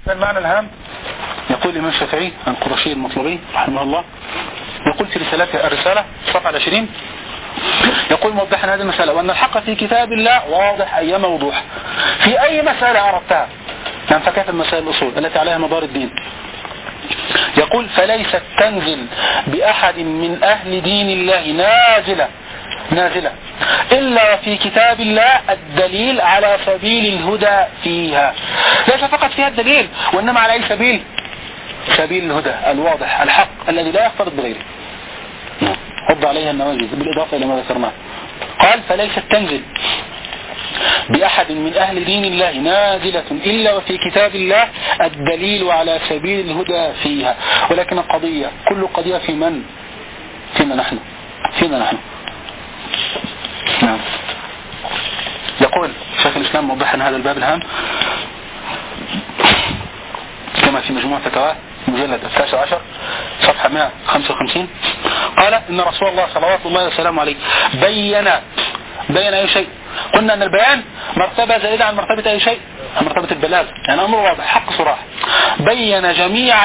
المعنى الهام يقول الإمام الشافعي عن قرشي المطلبي رحمه الله، يقول في رسالته الرسالة صفحة 20، يقول موضحا هذه المسألة: وأن الحق في كتاب الله واضح أيما وضوح في أي مسألة أردتها، يعني فكيف المسائل الأصول التي عليها مدار الدين. يقول: فليست تنزل بأحد من أهل دين الله نازلة إلا في كتاب الله الدليل على سبيل الهدى فيها. ليس فقط فيها الدليل، وإنما على أي سبيل؟ سبيل الهدى الواضح الحق الذي لا يختلط بغيره، حض عليها النواجذ بالإضافة إلى ما ذكرناه. قال: فليست تنزل بأحد من أهل دين الله نازلة إلا وفي كتاب الله الدليل على سبيل الهدى فيها. ولكن القضية كل قضية في من؟ فينا نحن. نعم. يقول شيخ الإسلام موضحا هذا الباب الهام كما في مجموعة فتاواه مجلد 16 صفحة 155، قال: إن رسول الله صلوات الله وسلامه عليه بين أي شيء. قلنا أن البيان مرتبة زائدة عن مرتبة أي شيء، عن مرتبة البلاغ، يعني أمر واضح حق صراح. بين جميع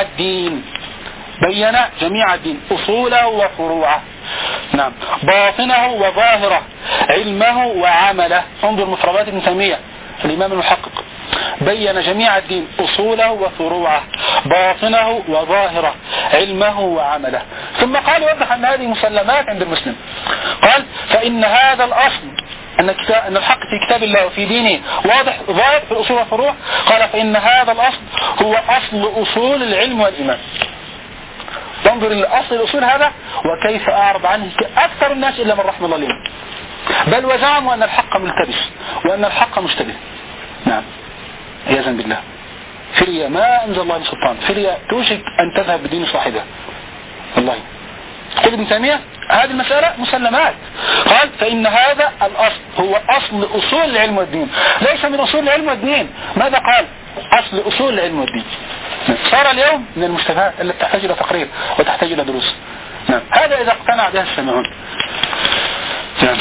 الدين أصوله وفروعه، نعم، باطنه وظاهره، علمه وعمله. انظر مفردات ابن تيمية الإمام المحقق: بين جميع الدين أصوله وفروعه، باطنه وظاهره، علمه وعمله. ثم قال يوضح أن هذه مسلمات عند المسلم. قال: فإن هذا الأصل أن الحق في كتاب الله وفي دينه واضح ظاهر في الأصول والفروع. قال: فإن هذا الأصل هو أصل أصول العلم والإيمان. تنظر الأصل الأصول هذا وكيف أعرض عنه أكثر الناس إلا من رحم الله لهم، بل وزعموا أن الحق ملتبس وأن الحق مشتبه. نعم، عياذا بالله. فرية ما أنزل الله بسلطان، فرية توشك أن تذهب بدين صاحبها والله. قل ابن تيمية هذه المسألة مسلمات. قال: فإن هذا الأصل هو أصل أصول العلم والدين، ليس من أصول العلم والدين. ماذا قال؟ أصل أصول العلم والدين. صار اليوم من المشتبهات التي تحتاج إلى تقرير وتحتاج إلى دروس. نعم. هذا إذا اقتنع بها السامعون. نعم.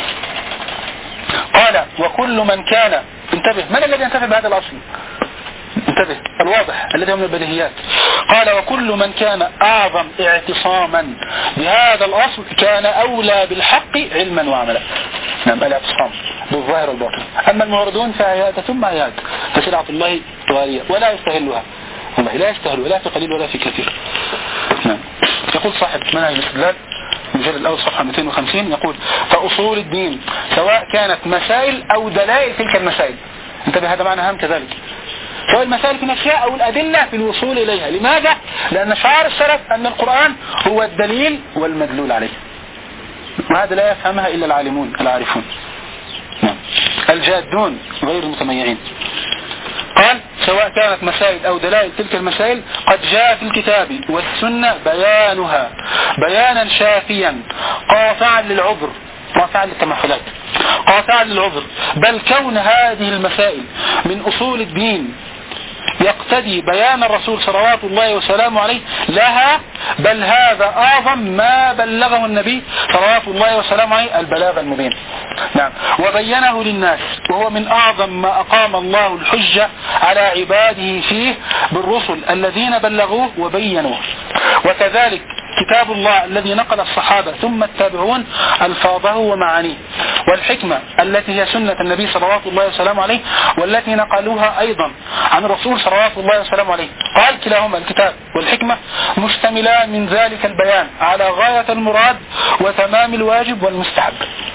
قال: وكل من كان، انتبه، من الذي ينتفع بهذا الأصل؟ انتبه، الواضح الذي هو من البديهيات. قال: وكل من كان أعظم اعتصاما بهذا الأصل كان أولى بالحق علما وعملا. نعم، الاعتصام بالظاهر والباطن. أما المعرضون فهيات ثم هيات، فسلعة الله غالية ولا يستهلها، والله لا يستهلها، لا في قليل ولا في كثير. نعم. يقول صاحب منهج الاستدلال المجلد الأول صفحة 250، يقول: فأصول الدين سواء كانت مسائل أو دلائل تلك المسائل. انتبه، هذا معنى هام كذلك، سواء المسائل في نفسها أو الأدلة في الوصول إليها. لماذا؟ لأن شعار السلف أن القرآن هو الدليل والمدلول عليه، وهذا لا يفهمها إلا العالمون العارفون، الجادون غير المتميعين. قال: سواء كانت مسائل أو دلائل تلك المسائل قد جاء في الكتاب والسنة بيانها بيانا شافيا قاطعا للعذر، قاطعا للتمحلات، قاطعا للعذر. بل كون هذه المسائل من أصول الدين يقتدي بيان الرسول صلوات الله وسلامه عليه لها، بل هذا أعظم ما بلغه النبي صلوات الله وسلامه عليه البلاغ المبين. نعم، وبينه للناس، وهو من أعظم ما أقام الله الحجة على عباده فيه بالرسل الذين بلغوه وبينوه. وكذلك كتاب الله الذي نقل الصحابة ثم التابعون ألفاظه ومعانيه، والحكمة التي هي سنة النبي صلوات الله وسلامه عليه والتي نقلوها أيضا عن الرسول صلوات الله وسلامه عليه. قال: كلاهما الكتاب والحكمة مشتملان من ذلك البيان على غاية المراد وتمام الواجب والمستحب.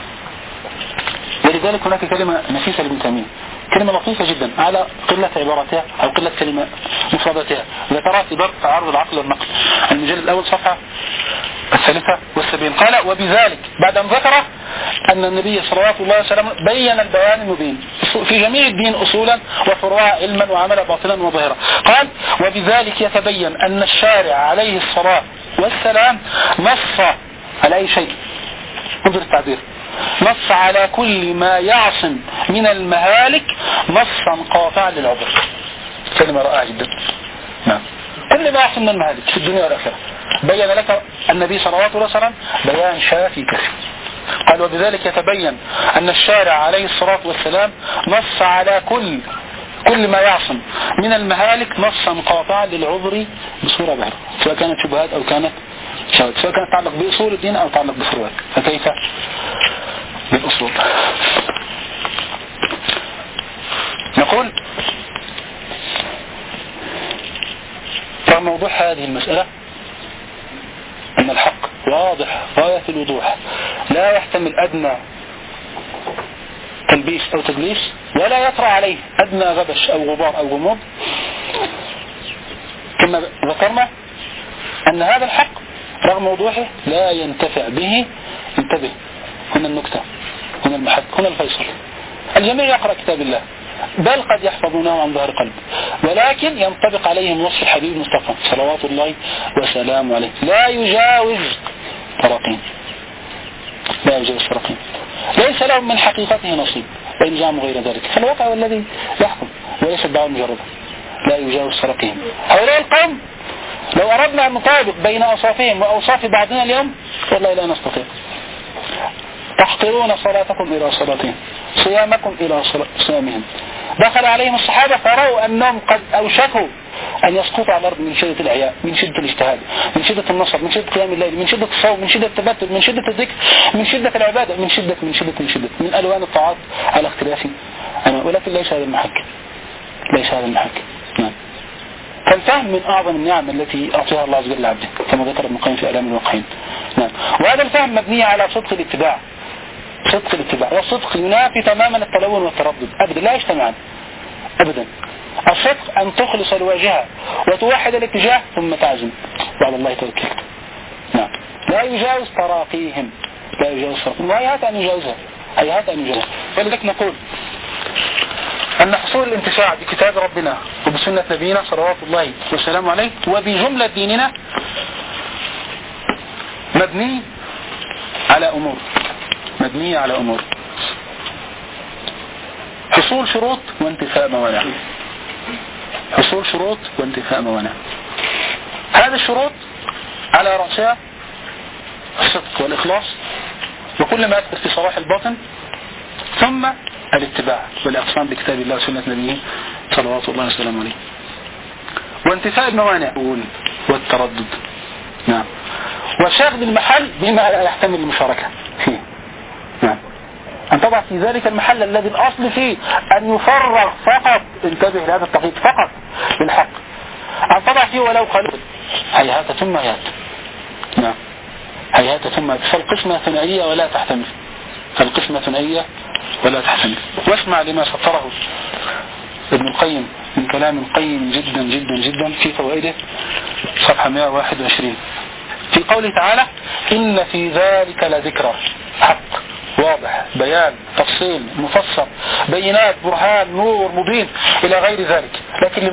ولذلك هناك كلمة نفيسة لابن تيمية، كلمة لطيفة جدا على قلة عباراتها أو قلة كلمة مفرداتها، ذكرها في ضرب تعارض العقل والنقل المجلد الأول صفحة 73. قال: وبذلك، بعد أن ذكر أن النبي صلوات الله وسلامه بين البيان المبين في جميع الدين أصولا وفروعا علما وعملا باطلا وظاهرا، قال: وبذلك يتبين أن الشارع عليه الصلاة والسلام نص على أي شيء، انظر التعبير، نص على كل ما يعصم من المهالك نصا قاطعا للعذر. كلمة رائعة جدا. نعم، كل ما يعصم من المهالك في الدنيا والآخرة بين لك النبي صلوات الله وسلم بيان شافي كافي. قال: وبذلك يتبين أن الشارع عليه الصلاة والسلام نص على كل ما يعصم من المهالك نصا قاطعا للعذر بصورة باهرة، سواء كانت شبهات أو كانت شهوات، سواء كانت تتعلق بأصول الدين أو تتعلق بفروعه، فكيف بالأصول؟ نقول فموضوع هذه المسألة أن الحق واضح غاية الوضوح، لا يحتمل أدنى تلبيس أو تدليس، ولا يطرأ عليه أدنى غبش أو غبار أو غموض. كما ذكرنا أن هذا الحق رغم وضوحه لا ينتفع به. انتبه، هنا النكتة، هنا المحك، هنا الفيصل. الجميع يقرأ كتاب الله، بل قد يحفظونه عن ظهر قلب، ولكن ينطبق عليهم وصف الحبيب المصطفى صلوات الله وسلامه عليه، لا يجاوز تراقين، لا يجاوز تراقين، ليس لهم من حقيقته نصيب وإن زعموا غير ذلك، فالواقع هو الذي يحكم وليس الدعوة المجردة. لا يجاوز تراقين. هؤلاء القوم لو أردنا أن نطابق بين أوصافهم وأوصاف بعضنا اليوم والله لا نستطيع. تحقرون صلاتكم إلى صلاتهم، صيامكم إلى صيامهم. دخل عليهم الصحابة فرأوا أنهم قد أوشكوا أن يسقطوا على الأرض من شدة العياء، من شدة الاجتهاد، من شدة النصر، من شدة قيام الليل، من شدة الصوم، من شدة التبتل، من شدة الذكر، من شدة العبادة، من شدة من ألوان الطاعات على اختلاف. ولكن ليس هذا المحك، ليس هذا المحك. نعم. فالفهم من أعظم النعم التي أعطيها الله عز وجل لعبده كما ذكر ابن القيم في آلام الواقعين. نعم. وهذا الفهم مبني على صدق الاتباع، صدق الاتباع، والصدق ينافي تماما التلون والتردد، أبدا لا يجتمعان أبدا. الصدق أن تخلص الواجهة وتوحد الاتجاه ثم تعزم وعلى الله توكلت. نعم. لا يجاوز تراقيهم، لا يجاوز تراقيهم، وهيهات أن يجاوزها، هيهات أن يجاوزها. ولذلك نقول أن حصول الانتفاع بكتاب ربنا وبسنة نبينا صلوات الله وسلامه عليه وبجملة ديننا مبني على أمور، مبنية على أمور: حصول شروط وانتفاء موانع، حصول شروط وانتفاء موانع. هذه الشروط على رأسها الصدق والإخلاص وكل ما يدخل في صلاح الباطن، ثم الاتباع والإقسام بكتاب الله وسنة نبيه صلوات الله وسلامه عليه، وانتفاء الموانع والتردد. نعم. وشغل المحل بما يحتمل المشاركة فيه. نعم. أن تضع في ذلك المحل الذي الأصل فيه أن يفرغ فقط، انتبه لهذا التقييد، فقط للحق، أن تضع فيه ولو قليل. هيهات ثم هيهات. نعم. هيهات ثم هيهات. فالقسمة ثنائية ولا تحتمل، فالقسمة ثنائية ولا تحتمل. واسمع لما سطره ابن القيم من كلام قيم جدا جدا جدا في فوائده، صفحة 121، في قوله تعالى: إن في ذلك لذكرى. حق واضح، بيان، تفصيل، مفسر، بينات، برهان، نور مبين إلى غير ذلك. لكن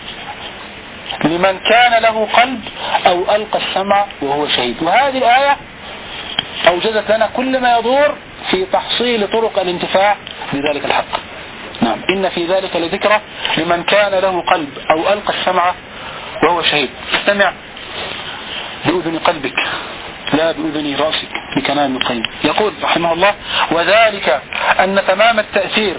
لمن كان له قلب أو ألقى السمع وهو شهيد. وهذه الآية أوجدت لنا كل ما يدور في تحصيل طرق الانتفاع بذلك الحق. نعم. إن في ذلك لذكرى لمن كان له قلب أو ألقى السمع وهو شهيد. استمع بأذن قلبك لا بأذن رأسك بكلام القيم. يقول رحمه الله: وذلك أن تمام التأثير،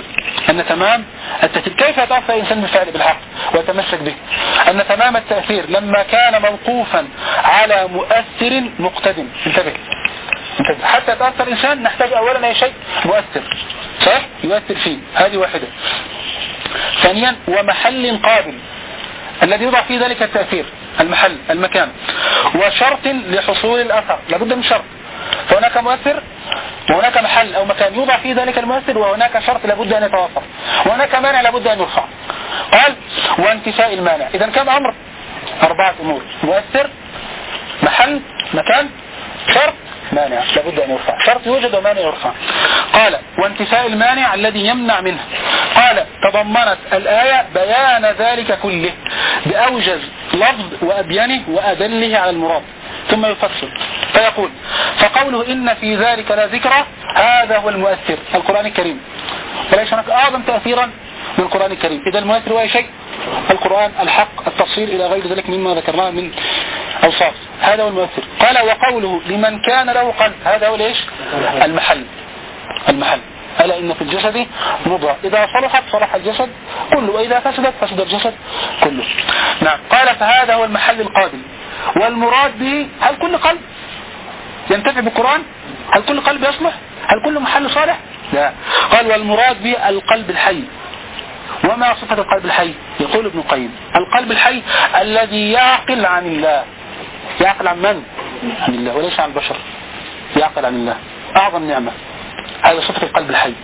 كيف يتأثر الإنسان بالفعل بالحق ويتمسك به؟ أن تمام التأثير لما كان موقوفا على مؤثر مقتدم. انتبه، حتى يتأثر الإنسان نحتاج أولا أي شيء مؤثر، صحيح، يؤثر فيه. هذه واحدة. ثانيا، ومحل قابل الذي يوضع فيه ذلك التأثير، المحل، المكان، وشرط لحصول الأثر، لابد من شرط. فهناك مؤثر وهناك محل أو مكان يوضع فيه ذلك المؤثر، وهناك شرط لابد أن يتوفر، وهناك مانع لابد أن يرفع. قال: وانتفاء المانع. إذن كم أمر؟ 4 أمور: مؤثر، محل، مكان، شرط، مانع لابد أن يرفع. شرط يوجد ومانع يرفع. قال: وانتفاء المانع الذي يمنع منه. قال: تضمنت الآية بيان ذلك كله بأوجز لفظ وأبينه وأدله على المراد. ثم يفصل فيقول: فقوله إن في ذلك لذكرى، هذا هو المؤثر، القرآن الكريم، وليس هناك أعظم تأثيرا من القرآن الكريم. إذا المؤثر هو أي شيء؟ القرآن، الحق، التفصيل إلى غير ذلك مما ذكرناه من أوصاف. هذا هو المؤثر. قال: وقوله لمن كان له قلب، هذا هو ليش؟ المحل. ألا إن في الجسد مضغة إذا صلحت صلح الجسد كله وإذا فسدت فسد الجسد كله. نعم. قال فهذا هو المحل القابل. والمراد به هل كل قلب ينتفع بالقرآن؟ هل كل قلب يصلح؟ هل كل محل صالح؟ لا. قال والمراد به القلب الحي. وما صفة القلب الحي؟ يقول ابن القيم القلب الحي الذي يعقل عن الله. يعقل عن من؟ عن الله وليس عن البشر. يعقل عن الله أعظم نعمة. هذا صفة القلب الحي.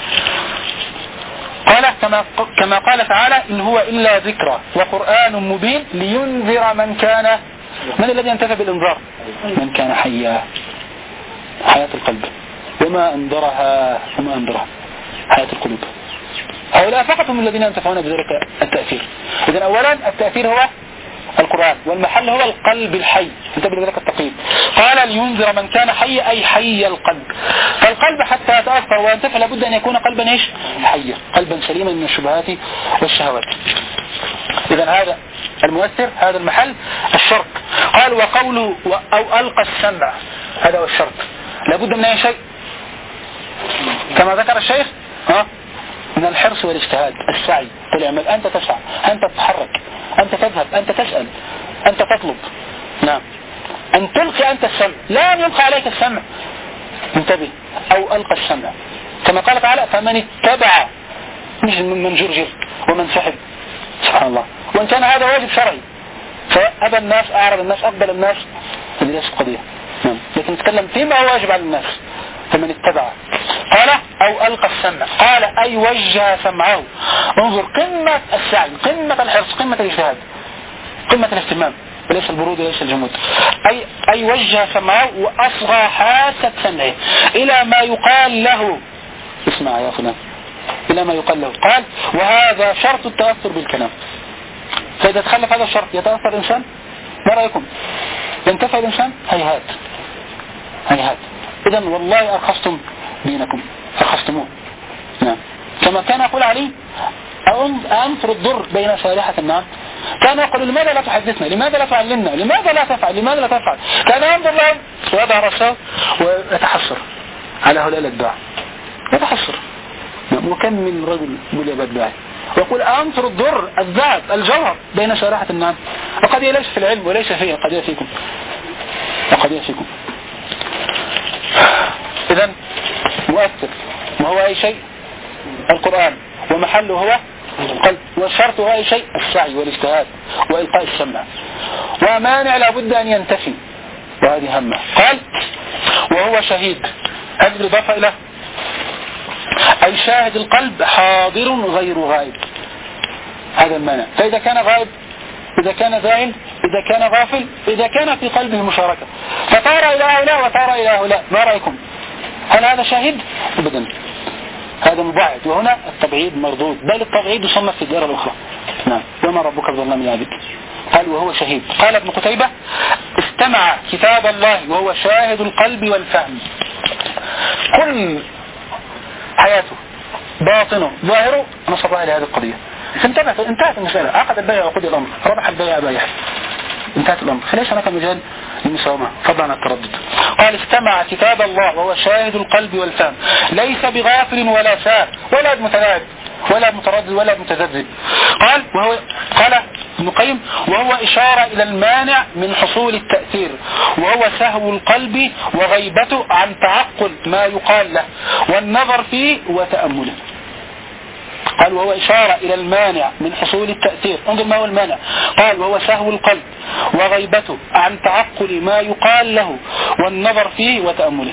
قال كما قال تعالى إن هو إلا ذكرى وقرآن مبين لينذر من الذي ينتفع بالإنذار؟ من كان حيا. حياة القلب. وما أنذرها حياة القلوب. هؤلاء فقط هم الذين ينتفعون بذلك التأثير. إذن أولا التأثير هو القرآن والمحل هو القلب الحي. انتبه لذلك التقييد. قال لينذر من كان حي أي حي القلب. فالقلب حتى يتأثر وينتفع لابد أن يكون قلبا ايش؟ حيا. قلبا سليما من الشبهات والشهوات. إذن هذا المؤثر هذا المحل الشرط. قال وقوله أو ألقى السمع هذا هو الشرط. لابد من أي شيء كما ذكر الشيخ من الحرص والاجتهاد السعي. قل اعمل أنت تسعى أنت تتحرك أنت تذهب أنت تسأل أنت تطلب. نعم. أن تلقي أنت السمع لا يلقى عليك السمع. انتبه أو ألقى السمع كما قال تعالى فمن اتبع مش من جرجر ومن سحب. سبحان الله. وإن كان هذا واجب شرعي فأبى الناس أعرض الناس أقبل الناس هذه ليست قضية. نعم. لكن نتكلم فيما هو واجب على الناس. فمن اتبع. قال أو ألقى السمع. قال أي وجه سمعه. انظر قمة السعي قمة الحرص قمة الاجتهاد قمة الاهتمام وليس البرود وليس الجمود. أي وجه سمعه وأصغى حاسة سمعه إلى ما يقال له. اسمع يا فلان إلى ما يقال له. قال وهذا شرط التأثر بالكلام. فإذا تخلف هذا الشرط يتأثر الإنسان. ما رأيكم؟ ينتفع الإنسان؟ هيهات. إذن والله أرخصتم دينكم أرخصتموه. نعم. كما كان يقول علي أنفر الضر بين صالحة النعم. كان يقول لماذا لا تحدثنا لماذا لا تعلمنا لماذا لا تفعل كان ينظر لهم ويضع رأسه ويتحسر على هؤلاء الأتباع يتحسر. نعم. وكم من رجل مليء بالدعاء ويقول أنفر الضر الذهب الجوهر بين صالحة النعم. وقد ليس في العلم وليس فيه قد يفيكم. إذن مؤثر ما هو أي شيء القرآن ومحله هو القلب والشرط هو أي شيء السعي والاجتهاد وإلقاء السمع. ومانع لابد أن ينتفي وهذه همه. قال وهو شهيد هذه الإضافة إلى أي شاهد القلب حاضر غير غائب. هذا المانع. فإذا كان غائب إذا كان ذاهل إذا كان غافل إذا كان في قلبه مشاركة فطار إلى هؤلاء وطار إلى هؤلاء ما رأيكم؟ هل هذا شاهد؟ أبدا هذا مبعد. وهنا التبعيد مردود بل التبعيد يصنف في الدائرة الأخرى. نعم. وما ربك بظلام للعبيد. قال وهو شهيد. قال ابن قتيبة استمع كتاب الله وهو شاهد القلب والفهم. كل حياته باطنه ظاهره نصب لهذه القضية. انتهت المسألة. عقد البيع وقضي الأمر ربح البيع بايع انتهت الأمر. فليس هناك مجال للمساومة فضلا عن التردد. قال استمع كتاب الله وهو شاهد القلب والفهم ليس بغافل ولا ساء ولا متلاعب ولا متردد ولا متذبذب. قال ابن القيم وهو إشارة إلى المانع من حصول التأثير وهو سهو القلب وغيبته عن تعقل ما يقال له والنظر فيه وتأمله. قال وهو إشارة إلى المانع من حصول التأثير. انظر ما هو المانع. قال وهو سهو القلب وغيبته عن تعقل ما يقال له والنظر فيه وتأمله.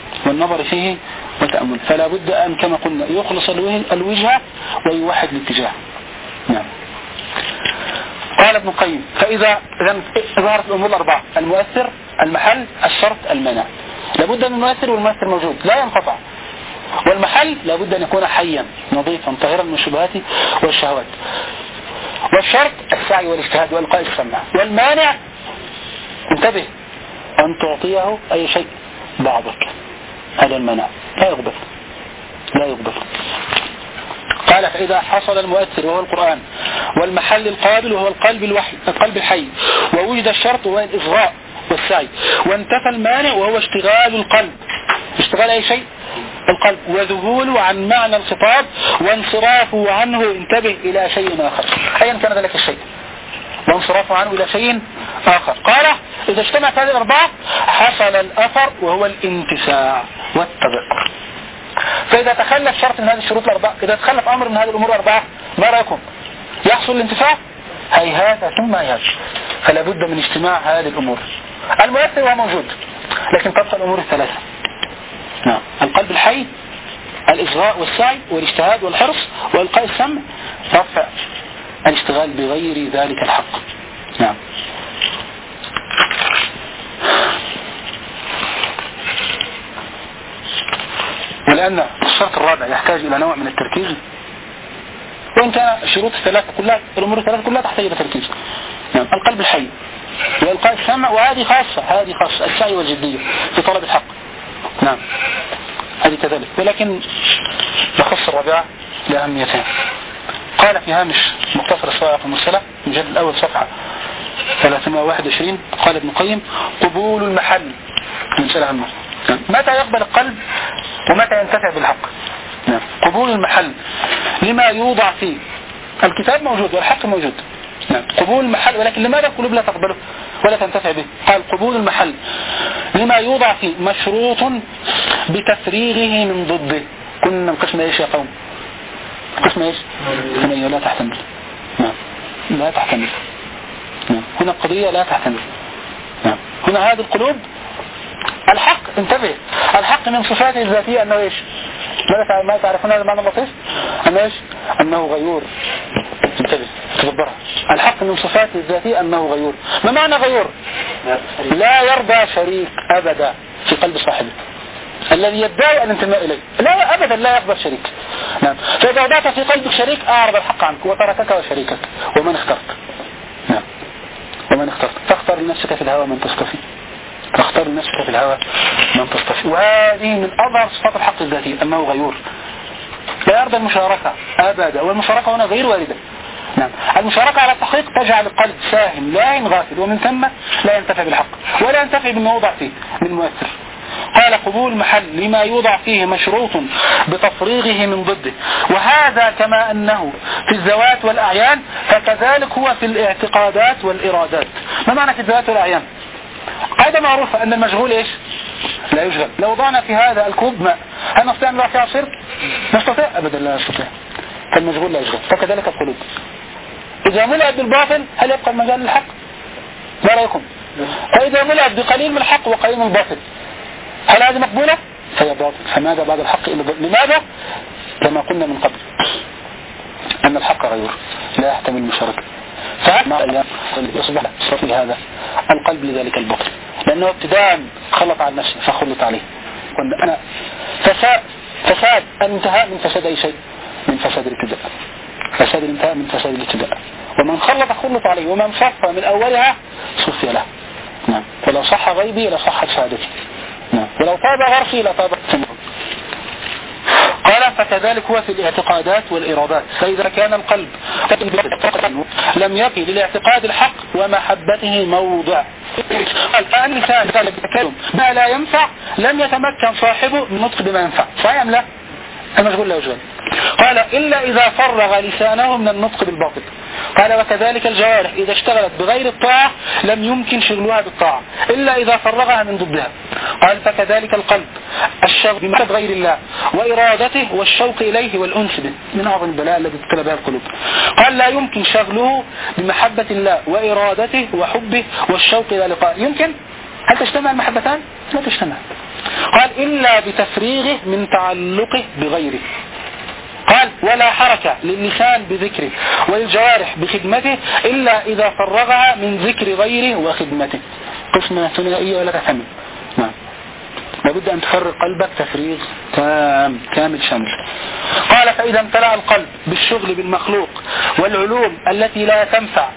فلا بد أن كما قلنا يخلص الوجهة ويوحد الاتجاه. نعم. قال ابن القيم فإذا ظهرت الأمور الأربعة المؤثر المحل الشرط المانع لابد من المؤثر والمؤثر موجود لا ينقطع. والمحل لابد أن يكون حيا نظيفا طاهرا من الشبهات والشهوات. والشرط السعي والاجتهاد والقاء السمع. والمانع انتبه أن تعطيه أي شيء بعضك. هذا المانع لا يقبل. قال فإذا حصل المؤثر وهو القرآن والمحل القابل وهو القلب الحي ووجد الشرط وهو الإصغاء والسعي وانتفى المانع وهو اشتغال القلب. اشتغال أي شيء القلب وذهوله عن معنى الخطاب وانصرافه عنه انتبه إلى شيء آخر أيا كان ذلك الشيء وانصرافه عنه إلى شيء آخر. قال إذا اجتمعت هذه الأربعة حصل الأثر وهو الانتفاع والتذكر. فإذا تخلف شرط من هذه الشروط الأربعة، إذا تخلف أمر من هذه الأمور الأربعة، ما رأيكم؟ يحصل الانتفاع؟ هيهات ثم هيهات. فلا بد من اجتماع هذه الأمور. المؤثر هو موجود لكن تبقى الأمور الثلاثة. نعم. القلب الحي، الإصغاء والسعي والاجتهاد والحرص وإلقاء السمع، رفع الاشتغال بغير ذلك الحق. نعم. ولأن الشرط الرابع يحتاج إلى نوع من التركيز، وإن كان الشروط الثلاثة كلها، الأمور الثلاثة كلها تحتاج إلى تركيز. نعم. القلب الحي وإلقاء السمع، وهذه خاصة السعي والجدية في طلب الحق. نعم. هذه كذلك، ولكن بخص الرابعة لأهميتها. قال في هامش مختصر الصواعق المرسلة المجلد الأول صفحة 321 قال ابن القيم: قبول المحل مسألة هامة. متى يقبل القلب ومتى ينتفع بالحق؟ نعم. قبول المحل لما يوضع فيه، الكتاب موجود والحق موجود. نعم. قبول المحل، ولكن لماذا القلوب لا تقبله ولا تنتفع به؟ قال: قبول المحل لما يوضع فيه مشروط بتفريغه من ضده. كنا قسم ايش يا قوم؟ قسم ايش؟ هنا لا تحتمل. نعم. لا تحتمل. نعم. هنا القضية لا تحتمل. نعم. هنا هذه القلوب الحق، انتبه، الحق من صفاته الذاتية أنه إيش؟ ما تعرفون هذا المعنى اللطيف؟ أنه إيش؟ أنه غيور. انتبه تدبرها. الحق من صفاته الذاتية أنه غيور. ما معنى غيور؟ لا يرضى شريك أبدا في قلب صاحبه الذي يدعي الانتماء إليه، لا أبدا لا يقبل شريك. نعم. فإذا وضعت في قلبك شريك أعرض الحق عنك وتركك وشريكك ومن اخترت. نعم. ومن اخترت، تختار لنفسك في الهوى من تصطفي، تختار لنفسك في الهوى من تصطفي. وهذه من أظهر صفات الحق الذاتي أنه غيور، لا يرضى المشاركة أبدا، والمشاركة هنا غير واردة. نعم. المشاركة على التحقيق تجعل القلب ساهم لاهٍ غافل، ومن ثم لا ينتفع بالحق ولا ينتفع بما يوضع فيه من مؤثر. قال: قبول محل لما يوضع فيه مشروط بتفريغه من ضده، وهذا كما أنه في الذوات والأعيان فكذلك هو في الاعتقادات والإرادات. ما معنى في الذوات والأعيان؟ قاعدة معروفة أن المشغول إيش؟ لا يشغل. لو وضعنا في هذا الكوب ماء هل نستطيع أن نضع فيه عصير؟ نستطيع؟ أبدا لا نستطيع. فالمشغول لا يشغل. فكذلك القلوب إذا ملأت بالباطل هل يبقى المجال للحق؟ ما رأيكم؟ فإذا ملأت بقليل من الحق وقليل من الباطل هل هذه مقبولة؟ فهي باطل. فماذا بعد الحق إلا باطل؟ لماذا؟ كما قلنا من قبل أن الحق غيور لا يحتمل المشاركة. فما يصبح صفي هذا القلب لذلك الباطل، لأنه ابتداء خلط على نفسه فخلط عليه. قلنا أنا فساد الانتهاء من فساد أي شيء، من فساد الابتداء. فساد الانتهاء من فساد الابتداء. ومن خلط عليه، ومن صف من أولها صفي له. نعم. ولو صح غيبي لصحت شهادتي. نعم. ولو طاب غرفي لطاب سمعه. قال: فكذلك هو في الاعتقادات والإرادات. فإذا كان القلب لم يقي للاعتقاد الحق ومحبته موضع. الإنسان قال يتكلم ما لا ينفع لم يتمكن صاحبه من نطق بما ينفع. صحيح أم لا؟ المشغول لا يشغل. قال: إلا إذا فرغ لسانه من النطق بالباطل. قال: وكذلك الجوارح إذا اشتغلت بغير الطاعة لم يمكن شغلها بالطاعة إلا إذا فرغها من ضدها. قال: فكذلك القلب الشغل بمحبة غير الله وإرادته والشوق إليه والأنس به، من أعظم البلاء الذي ابتلى بها القلوب. قال: لا يمكن شغله بمحبة الله وإرادته وحبه والشوق إلى لقائه. يمكن؟ هل تجتمع المحبتان؟ لا تجتمع. قال: إلا بتفريغه من تعلقه بغيره. قال: ولا حركة للسان بذكره وللجوارح بخدمته إلا إذا فرغها من ذكر غيره وخدمته. قسمة ثنائية ولا تحمل. نعم. لابد أن تفرغ قلبك تفريغ تام كامل شامل. قال: فإذا امتلأ القلب بالشغل بالمخلوق والعلوم التي لا تنفع،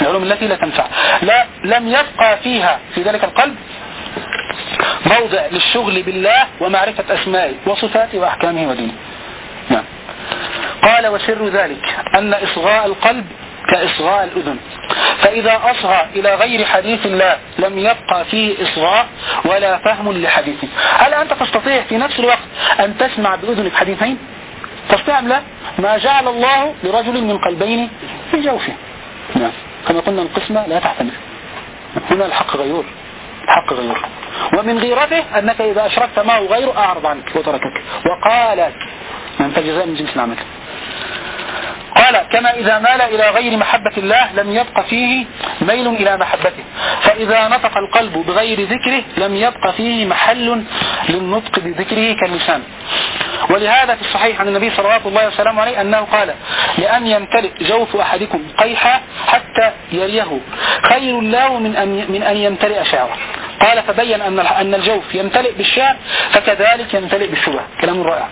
لم يبقى فيها في ذلك القلب موضع للشغل بالله ومعرفة أسمائه وصفاته وأحكامه ودينه. نعم. قال: وسر ذلك أن إصغاء القلب كإصغاء الأذن، فإذا أصغى إلى غير حديث الله لم يبقى فيه إصغاء ولا فهم لحديثه. هل أنت تستطيع في نفس الوقت أن تسمع بأذنك حديثين؟ تستطيع أم لا؟ ما جعل الله لرجل من قلبين في جوفه. نعم. كما قلنا القسمة لا تحتمل. هنا الحق غيور، الحق غيور. ومن غيرته أنك إذا أشركت معه غيره أعرض عنك وتركك وقال من فالجزاء من جنس العمل. قال كما إذا مال إلى غير محبة الله لم يبق فيه ميل إلى محبته، فإذا نطق القلب بغير ذكره لم يبق فيه محل للنطق بذكره كاللسان. ولهذا في الصحيح عن النبي صلى الله عليه وسلم عليه أنه قال لأن يمتلئ جوف أحدكم قيحا حتى يريه خير له من أن يمتلئ شعره. قال فبين أن الجوف يمتلئ بالشعر فكذلك يمتلئ بالشبه. كلام رائع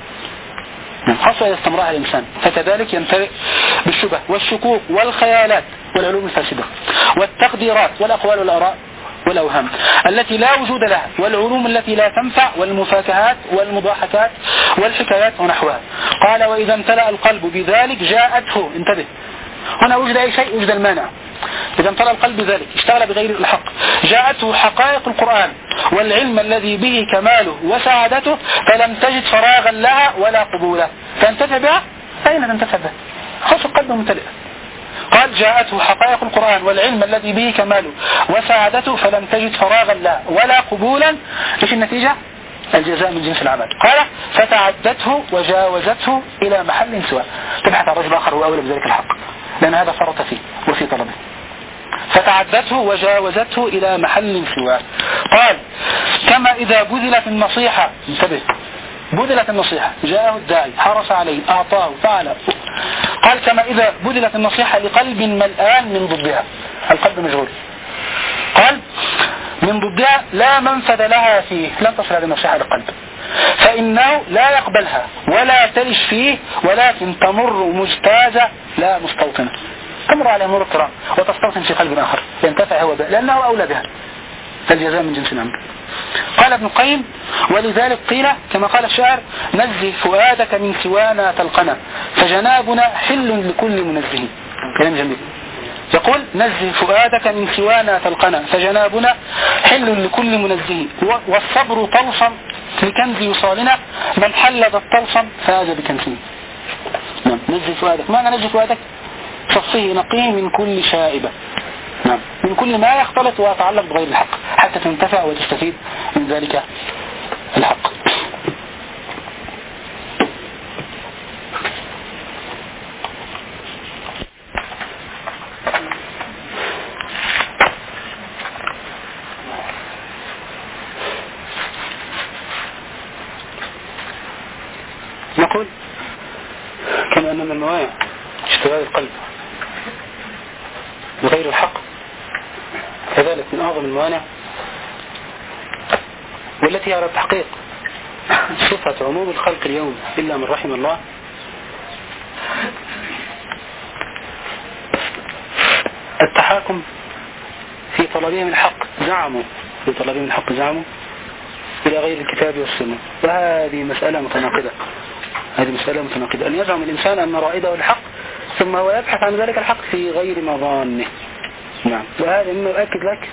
خاصة إذا استمرها الإنسان. فكذلك يمتلئ بالشبه والشكوك والخيالات والعلوم الفاسدة والتقديرات والأقوال والآراء والأوهام التي لا وجود لها والعلوم التي لا تنفع والمفاكهات والمضاحكات والحكايات ونحوها. قال وإذا امتلأ القلب بذلك جاءته، انتبه هنا وجد أي شيء، وجد المانع. إذا امتلأ القلب بذلك اشتغل بغير الحق جاءته حقائق القرآن والعلم الذي به كماله وسعادته فلم تجد فراغا لها ولا قبولا. تنتفع بها؟ أين تنتفع بها؟ خاص القلب ممتلئ. قال جاءته حقائق القرآن والعلم الذي به كماله وسعادته فلم تجد فراغا لها ولا قبولا. ايش النتيجة؟ الجزاء من جنس العمل. قال فتعدته وجاوزته إلى محل سواء. تبحث عن رجل آخر هو أولى بذلك الحق لأن هذا فرط فيه وفي طلبه. فتعدته وجاوزته إلى محل سواء. قال كما إذا بذلت النصيحة، انتبه بذلت النصيحة جاءه الداعي حرص عليه أعطاه فعل. قال كما إذا بذلت النصيحة لقلب ملآن من ضدها، القلب مشغول. قال من ضدها لا منفذ لها فيه، لن تصل هذه النصيحة للقلب فإنه لا يقبلها ولا تلش فيه ولكن تمر مجتازة لا مستوطنة. تمر على مرور الكرام وتستوطن في قلب آخر ينتفع هو بها لأنه أولى بها. فالجزاء من جنس العمل. قال ابن القيم ولذلك قيل كما قال الشاعر نزه فؤادك من سوانا تلقنا فجنابنا حل لكل منزه. كلام جميل. يقول نزه فؤادك من سوانا تلقنا فجنابنا حل لكل منزه والصبر طلسم لكنز يصالنا من حلد الطلسم فاز بكنزه. نعم. نزه فؤادك، ماذا نزه فؤادك؟ صفيه نقيه من كل شائبة، نعم، من كل ما يختلط ويتعلق بغير الحق حتى تنتفع وتستفيد من ذلك الحق. نقول كما أن من الموانع اشتغال القلب بغير الحق كذلك من أعظم الموانع والتي على التحقيق صفة عموم الخلق اليوم إلا من رحم الله التحاكم في طلبهم الحق. زعموا في طلبهم الحق زعموا إلى غير الكتاب والسنة. وهذه مسألة متناقضة. هذه مسألة متناقضة أن يزعم الإنسان أن رائده الحق ثم هو يبحث عن ذلك الحق في غير مظانه. نعم. وهذا مما يؤكد لك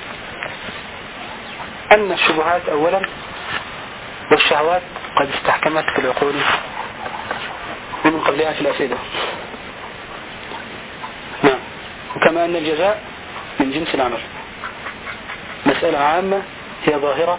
أن الشبهات أولا والشهوات قد استحكمت في العقول ومن قبلها في الأفئدة. نعم. وكما أن الجزاء من جنس العمل مسألة عامة هي ظاهرة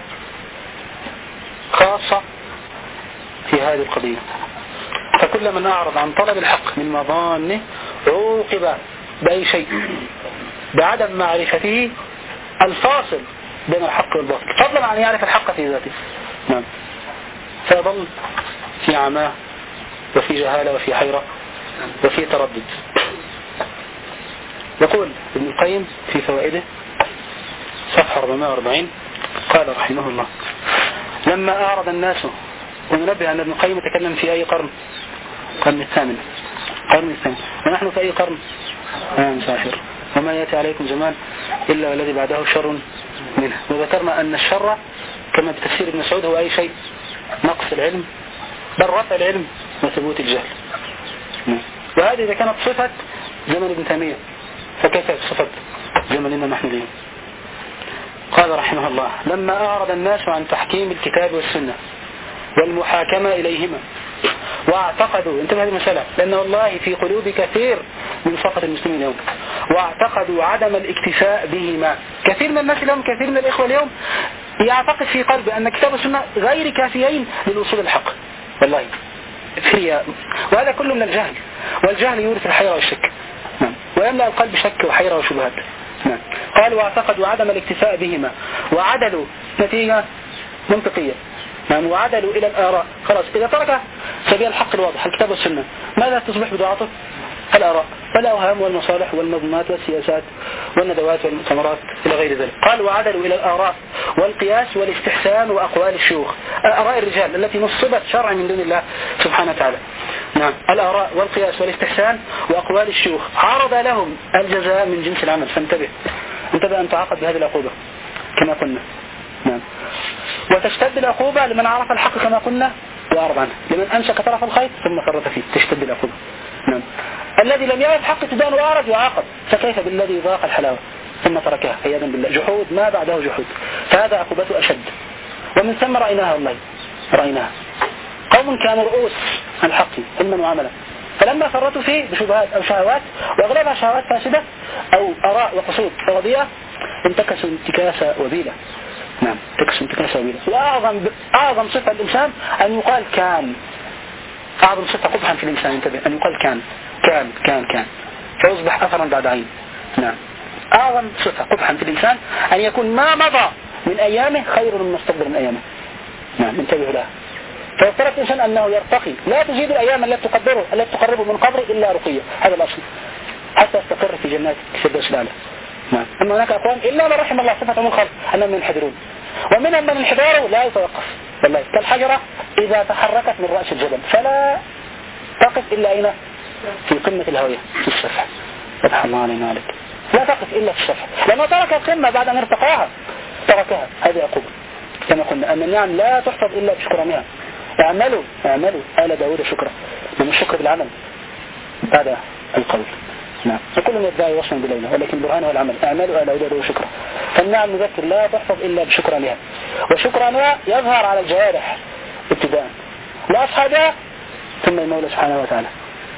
خاصة في هذه القضية. فكل من أعرض عن طلب الحق من مظانه عوقب بأي شيء بعدم معرفته الفاصل بين الحق والباطل فضلا عن يعرف الحق في ذاته. نعم. فيظل في عماه وفي جهالة وفي حيرة وفي تردد. يقول ابن القيم في فوائده صفحة 440 قال رحمه الله لما أعرض الناس، وننبه أن ابن القيم يتكلم في أي قرن؟ القرن الثامن. ونحن في أي قرن؟ مساحر. وما يأتي عليكم زمان إلا والذي بعده شر منه. وذكرنا أن الشر كما بتفسير ابن مسعود هو أي شيء نقص العلم بل رفع العلم وثبوت الجهل. وهذه إذا كانت صفة زمن ابن تيمية فكيف صفة زمننا نحن اليوم. قال رحمه الله: لما أعرض الناس عن تحكيم الكتاب والسنة والمحاكمة إليهما واعتقدوا، انتبه هذه المسألة، لأن والله في قلوب كثير من صفة المسلمين اليوم، واعتقدوا عدم الاكتفاء بهما. كثير من الناس اليوم، كثير من الإخوة اليوم يعتقد في قلبه أن الكتاب والسنة غير كافيين للوصول الحق. والله وهذا كله من الجهل، والجهل يورث الحيرة والشك، ويملأ القلب شك وحيرة وشبهات. قال: واعتقدوا عدم الاكتفاء بهما وعدلوا، نتيجة منطقية، وعدلوا إلى الآراء. خلاص، إذا ترك سبيل الحق الواضح الكتاب والسنة، ماذا تصبح بضاعته؟ الآراء والأوهام والمصالح والمضمونات والسياسات والندوات والمؤتمرات إلى غير ذلك. قال: وعدلوا إلى الآراء والقياس والاستحسان وأقوال الشيوخ، آراء الرجال التي نصبت شرعا من دون الله سبحانه وتعالى. الآراء والقياس والاستحسان وأقوال الشيوخ عرض لهم الجزاء من جنس العمل. فانتبه أن تعاقب بهذه العقوبة كما قلنا. وتشتد العقوبة لمن عرف الحق كما قلنا وأعرض عنه، لمن أمسك طرف الخيط ثم فرط فيه تشتد العقوبة. الذي لم يعرف حق ابتداء وأعرض يعاقب، فكيف بالذي ذاق الحلاوة ثم تركها عياذا بالله، جحود ما بعده جحود، فهذا عقوبته أشد. ومن ثم رأيناها، والله رأيناها، قوم كانوا رؤوس الحق علما وعملا، فلما فرطوا فيه بشبهات أو شهوات، وأغلبها شهوات فاسدة أو آراء وقصود رديئة، انتكسوا انتكاسة وبيلة. انتكسوا انتكاسة وبيلة. وأعظم صفة الإنسان أن يقال كان، أعظم صفة قبحا في الإنسان، انتبه، أن يقال كان كان كان كان فيصبح أثرا بعد عين. أعظم صفة قبحا في الإنسان أن يكون ما مضى من أيامه خير مما استقبل من أيامه. انتبهوا لها. فيفترض الإنسان أنه يرتقي، لا تزيد الأيام التي تقربه من قبره إلا رقية، هذا الأصل، حتى يستقر في جنات الفردوس الأعلى. أما هناك أقوام إلا من رحم الله صفتهم الخلق أنهم ينحدرون، ومنهم من انحداره لا يتوقف، والله كالحجرة إذا تحركت من رأس الجبل فلا تقف إلا أين؟ في قمة الهوية في السفح. فتح الله علينا عليك، لا تقف إلا في السفح، لأنه ترك القمة بعد أن ارتقاها تركها. هذه عقوبة كما قلنا، أن النعم لا تحفظ إلا بشكرانها. اعملوا آل داود شكرا، من الشكر بالعمل هذا القول. وكل من يدعي وصفا بلينا، ولكن برهانه العمل. اعملوا آل داود شكرا. فالنعم مذكر لا تحفظ إلا بشكرانها، وشكرانها يظهر على الجوارح ابتداء لأصحابها ثم المولى سبحانه وتعالى.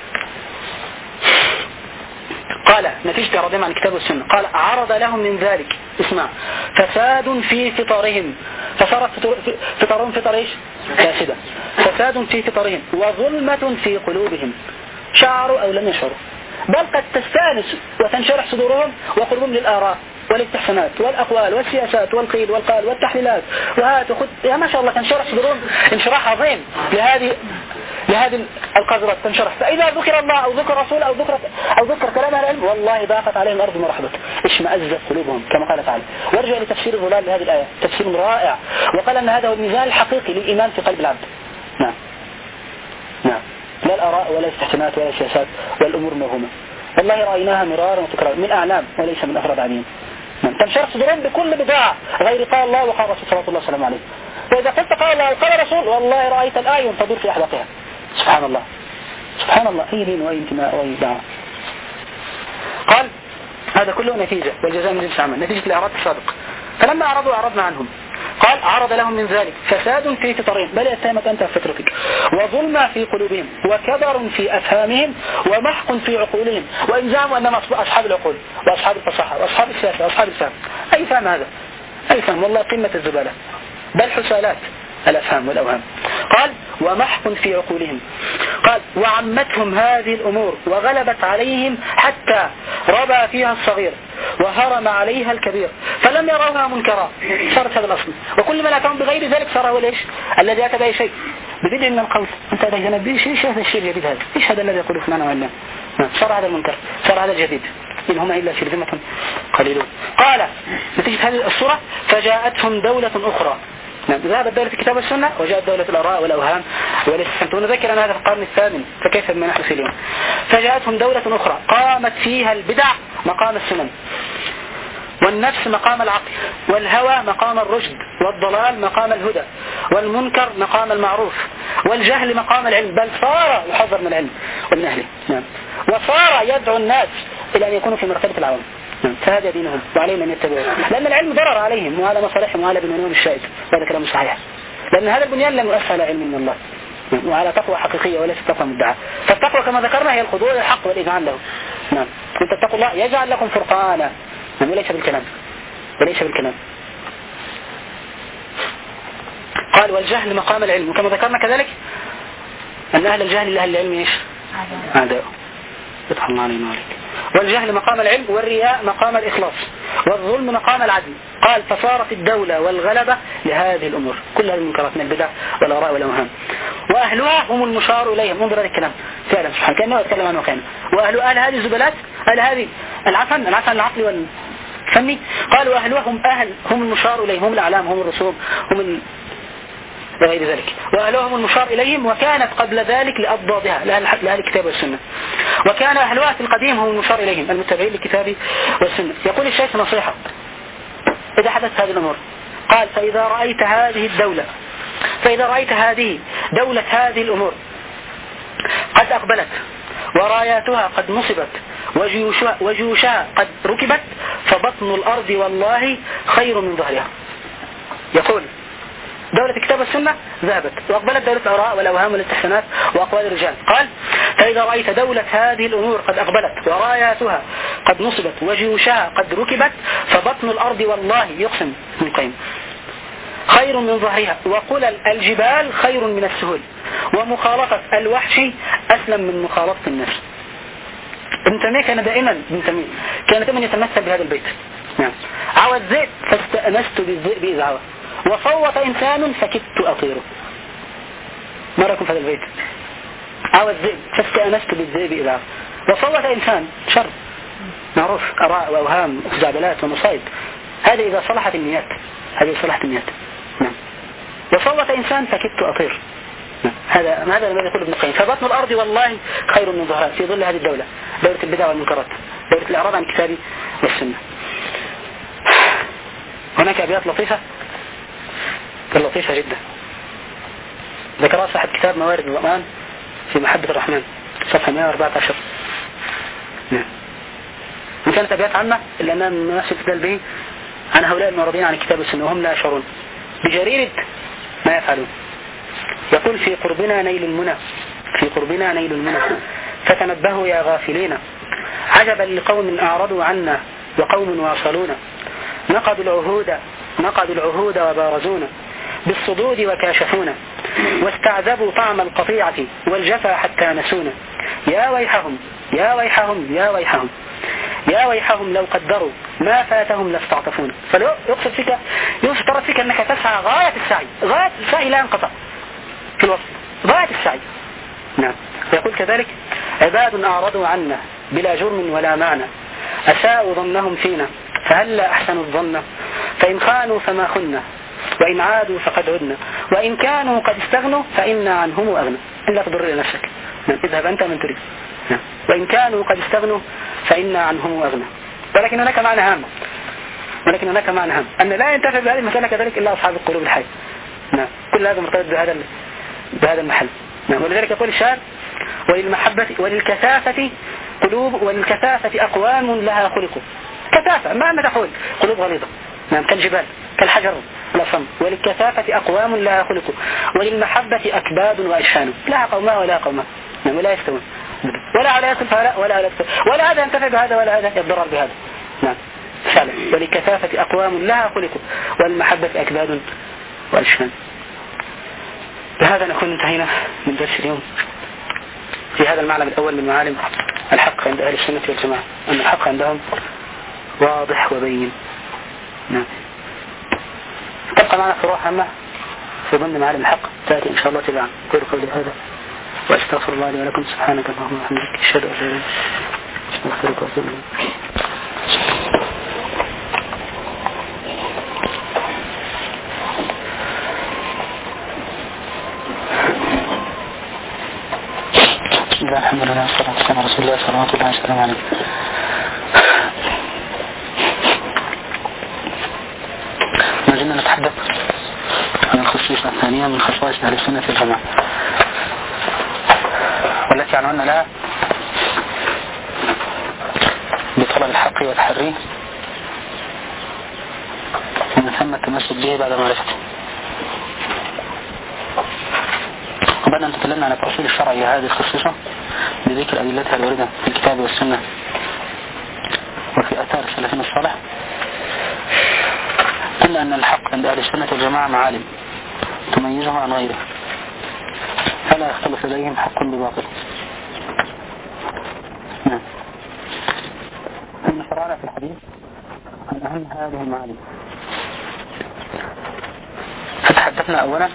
قال نتيجة رضيهم عن الكتاب والسنة، قال: عرض لهم من ذلك، اسمع، فساد في فطرهم، فصارت فطرهم فطر ايش؟ فاسدة. فساد في فطرهم وظلمة في قلوبهم، شعروا أو لم يشعروا، بل قد تستانس وتنشرح صدورهم وقلوبهم للآراء والاستحسانات والأقوال والسياسات والقيل والقال والتحليلات، وهات وخذ، يا ما شاء الله تنشرح صدورهم انشراح عظيم لهذه القذرات تنشرح. فإذا ذكر الله أو ذكر رسول أو ذكر كلام العلم، والله ضاقت عليهم الأرض مرحبا، اشمأزت قلوبهم كما قال تعالى. وارجع لتفسير الظلال لهذه الآية، تفسير رائع، وقال أن هذا هو الميزان الحقيقي للإيمان في قلب العبد. نعم لا الآراء ولا الاستحسانات ولا السياسات والأمور الموهومة، والله رأيناها مرارا وتكرارا من أعلام وليس من أفراد عاديين. تنشرح صدورهم بكل بضاعة غير قال الله وقال رسول صلى الله عليه وسلم عليه. فإذا قلت قال الله وقال رسول، والله رأيت الآية تدور في أحلاقها. سبحان الله سبحان الله، أي دين وأي انتماء وأي دعوة. قال: هذا كله نتيجة، والجزاء من جنس العمل، نتيجة الإعراض السابق. فلما أعرضنا عنهم، قال: عرض لهم من ذلك فساد في فطرهم، بل يتهمك أنت في فطرتك، وظلم في قلوبهم، وكبر في أفهامهم، ومحق في عقولهم، وإن زعموا أنهم أصحاب العقول وأصحاب الفصاحة وأصحاب السياسة وأصحاب الفهم. أي فهم هذا؟ أي فهم؟ والله قمة الزبالة، بل حسالات الأفهام والأوهام. قال: ومحق في عقولهم. قال: وعمتهم هذه الأمور وغلبت عليهم حتى ربى فيها الصغير وهرم عليها الكبير، فلم يروها منكرا. صارت هذا الأصل، وكل من أتاهم بغير ذلك صار هو ليش الذي أتى بأي شيء ببدء من القول. أنت هذا جنب ايش هذا الشيء الجديد هذا؟ ايش هذا الذي يقوله فلان وعلان؟ صار هذا المنكر، صار هذا الجديد، إن هم إلا شرذمة قليلون. قال نتيجة هذه الصورة: فجاءتهم دولة أخرى. ذهبت دولة الكتاب والسنة وجاءت دولة الآراء والأوهام والاستحسان. ونذكر أن هذا في القرن الثامن، فكيف بما نحن فيه اليوم. فجاءتهم دولة أخرى قامت فيها البدع مقام السنن، والنفس مقام العقل، والهوى مقام الرشد، والضلال مقام الهدى، والمنكر مقام المعروف، والجهل مقام العلم، بل صار يحذر من العلم ومن أهله. وصار يدعو الناس إلى أن يكونوا في مرتبة العوام. فهذا دينهم وعليهم أن يتبعوا، لأن العلم ضرر عليهم وعلى مصالحهم وعلى بنيانهم الشائد. هذا كلام صحيح، لأن هذا البنيان لم يؤسس على علم من الله وعلى تقوى حقيقية وليس تقوى مدعاة. فالتقوى كما ذكرنا هي الخضوع للحق والإذعان له. نعم، إن تتقوا الله يجعل لكم فرقانا، وليس بالكلام، وليس بالكلام. قال والجهل مقام العلم، وكما ذكرنا كذلك أن أهل الجهل لأهل العلم إيش؟ أعداء. يفتح الله علينا وعليك. والجهل مقام العلم، والرياء مقام الإخلاص، والظلم مقام العدل. قال فصارت الدولة والغلبة لهذه الأمور، كل هذه المنكرات من البدع والآراء والأوهام، وأهلها هم المشار إليهم. انظر هذا الكلام فعلا سبحانه كأنه يتكلم عنه وكانه. وأهل هذه الزبلات، أهل هذه العفن العقل والفني، قالوا أهلها هم المشار إليهم، هم الأعلام، هم الرسوم، هم وغير ذلك. وأهلهم المشار إليهم، وكانت قبل ذلك لأضدادها لأهل الكتاب والسنة، وكان أهلها في القديم هم المشار إليهم المتبعين للكتاب والسنة. يقول الشيخ نصيحة إذا حدث هذه الأمور، قال فإذا رأيت هذه الدولة، فإذا رأيت هذه دولة هذه الأمور قد أقبلت، وراياتها قد نصبت، وجيوشها قد ركبت، فبطن الأرض والله خير من ظهرها. يقول دولة الكتاب والسنة ذهبت وأقبلت دولة الآراء والأوهام والاستحسانات وأقوال الرجال. قال فإذا رأيت دولة هذه الأمور قد أقبلت، وراياتها قد نصبت، وجيوشها قد ركبت، فبطن الأرض والله يقسم من قيم خير من ظهرها، وقلل الجبال خير من السهول، ومخالطة الوحش أسلم من مخالطة الناس. ابن تيمية كان دائما يتمثل بهذا البيت. نعم. عوى الذئب فاستأنست بالذئب إذ عوى، وصوت إنسان فكدت أطيره. ما رأيكم في هذا البيت؟ عوى الذئب فاستأنست بالذئب إذ عوى، وصوت إنسان شر معروف، أراء وأوهام وخزعبلات ومصايب. هذا إذا صلحت النيات، هذه صلحت النيات. نعم. وصوت إنسان فكدت أطير. نعم. هذا ما يقول ابن القيم. فبطن الأرض والله خير من ظهرها في ظل هذه الدولة، دولة البدع والمنكرات، دولة الإعراض عن الكتاب والسنة. هناك أبيات لطيفة جدا ذكرها صاحب كتاب موارد الضمان في محبة الرحمن صفحة 114. نعم. إن كانت أبيات عامة إلا أنها ما يستدل به عن هؤلاء المعرضين عن الكتاب والسنة وهم لا يشعرون بجريرة ما يفعلون. يقول في قربنا نيل المنى، في قربنا نيل المنى، فتنبهوا يا غافلين، عجبا لقوم أعرضوا عنا وقوم واصلونا، نقضوا العهود وبارزونا بالصدود وكاشفونا، واستعذبوا طعم القطيعة والجفا حتى نسونا. يا ويحهم يا ويحهم يا ويحهم يا ويحهم لو قدروا ما فاتهم لاستعطفونا. فيقصد فيك يفترض فيك أنك تسعى غاية السعي لا ينقطع في الوصف، غاية السعي. نعم. يقول كذلك عباد أعرضوا عنا بلا جرم ولا معنى، أساءوا ظنهم فينا فهلا أحسنوا الظن، فإن خانوا فما خنا، وإن عادوا فقد عدنا، وإن كانوا قد استغنوا فإنا عنهم أغنى. إلا تضر إلى نفسك. نعم. اذهب أنت من تريد. نعم. وإن كانوا قد استغنوا فإنا عنهم أغنى. ولكن هناك معنى هام، أن لا ينتفع بهذه المسألة كذلك إلا أصحاب القلوب الحية. نعم. كل هذا مرتبط بهذا المحل. نعم. ولذلك يقول الشاعر وللمحبة وللكثافة قلوب، وللكثافة أقوام لها خلقوا. كثافة ما تقول قلوب غليظة. نعم. كالجبال كالحجر الأصم. وللكثافة أقوام لها خلقوا، وللمحبة أكباد وأجفان، لا قوما ولا قوما. نعم. ولا يستوون، ولا على يصل فهلاء ولا هذا ينتفع بهذا ولا هذا يتضرر بهذا. نعم. فعلا. وللكثافة أقوام لها خلقوا، والمحبة أكباد وأجفان. بهذا نكون انتهينا من درس اليوم في هذا المعلم الأول من معالم الحق عند أهل السنة والجماعة، أن الحق عندهم واضح وبين. نعم. تبقى معنا فروع هامة في ضمن معالم الحق تأتي إن شاء الله تبعا. قولوا قولي هذا وأستغفر الله لي ولكم، سبحانك اللهم وبحمدك، أشهد أن لا إله إلا أنت، أستغفرك وأتوب إليك. بسم الله الحمد لله والصلاة والسلام على رسول الله صلى الله عليه وسلم. ما زلنا نتحدث عن الخصيصة الثانية من خصائص أهل السنة والجماعة، والتي عنواننا لها طلب الحق وتحريه ومن ثم التمسك به بعد معرفته. وبعد أن تكلمنا عن التأصيل الشرعي لهذه الخصيصة بذكر أدلتها الواردة في الكتاب والسنة وفي آثار السلفين الصالح، إلا أن الحق عند أهل السنة والجماعة معالم تميزه عن غيره، فلا يختلف إليهم حق بباطل. نعم. ثم شرعنا في الحديث عن أهم هذه المعالم، فتحدثنا أولا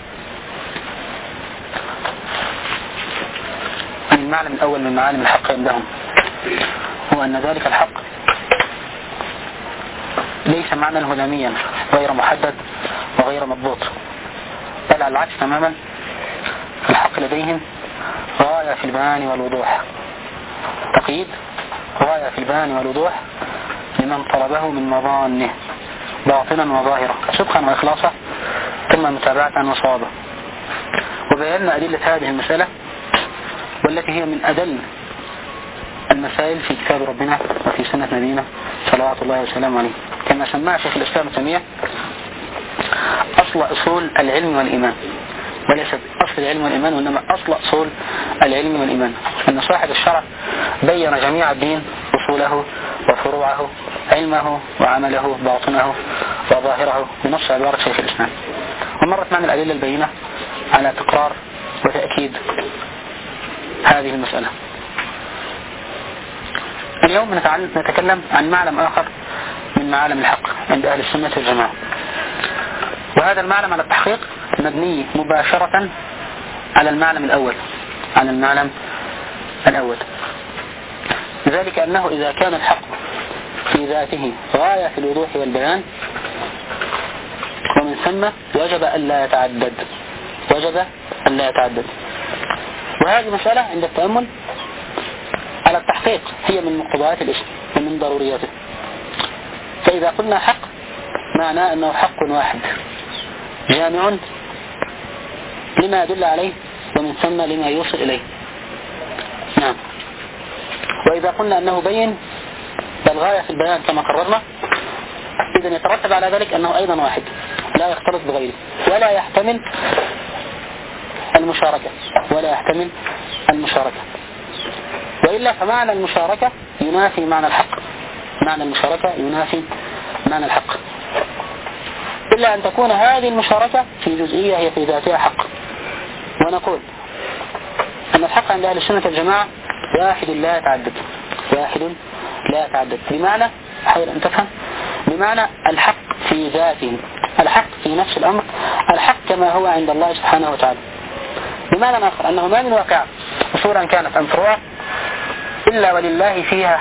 عن المعلم الأول من معالم الحق عندهم، هو أن ذلك الحق ليس معنى هلاميا غير محدد وغير مضبوط، بل على العكس تماما، الحق لديهم غاية في البيان والوضوح، تقييد غاية في البيان والوضوح لمن طلبه من مظانه باطنا وظاهرا، صدقا وإخلاصا، ثم متابعة وصوابا. وبينا أدلة هذه المسألة والتي هي من أدل المسائل في كتاب ربنا وفي سنة نبينا صلوات الله وسلامه عليه، كما سماها شيخ الإسلام ابن تيمية أصل أصول العلم والإيمان، وليس أصل العلم والإيمان وإنما أصل أصول العلم والإيمان، أن صاحب الشرع بين جميع الدين أصوله وفروعه، علمه وعمله، باطنه وظاهره، بنص عبارة شيخ الإسلام. ومرت معنا الأدلة البينة على تكرار وتأكيد هذه المسألة. اليوم نتكلم عن معلم آخر من معالم الحق عند أهل السنة والجماعة، وهذا المعلم على التحقيق مبني مباشرة على المعلم الأول، ذلك أنه إذا كان الحق في ذاته غاية في الوضوح والبيان، ومن ثم وجب أن لا يتعدد، وهذه مسألة عند التأمل على التحقيق هي من مقتضيات الاسم ومن ضرورياته. فإذا قلنا حق معناه أنه حق واحد جامع لما يدل عليه ومن ثم لما يوصل إليه. نعم. وإذا قلنا أنه بين بل غاية في البيان كما قررنا، إذن يترتب على ذلك أنه أيضا واحد لا يختلط بغيره ولا يحتمل المشاركة، وإلا فمعنى المشاركة ينافي معنى الحق، إلا أن تكون هذه المشاركة في جزئية هي في ذاتها حق. ونقول أن الحق عند أهل السنة والجماعة واحد لا يتعدد، بمعنى حاول أن تفهم، بمعنى الحق في ذاته، الحق في نفس الأمر، الحق كما هو عند الله سبحانه وتعالى. بمعنى آخر أنه ما من واقع أصولا كانت أم فروع إلا ولله فيها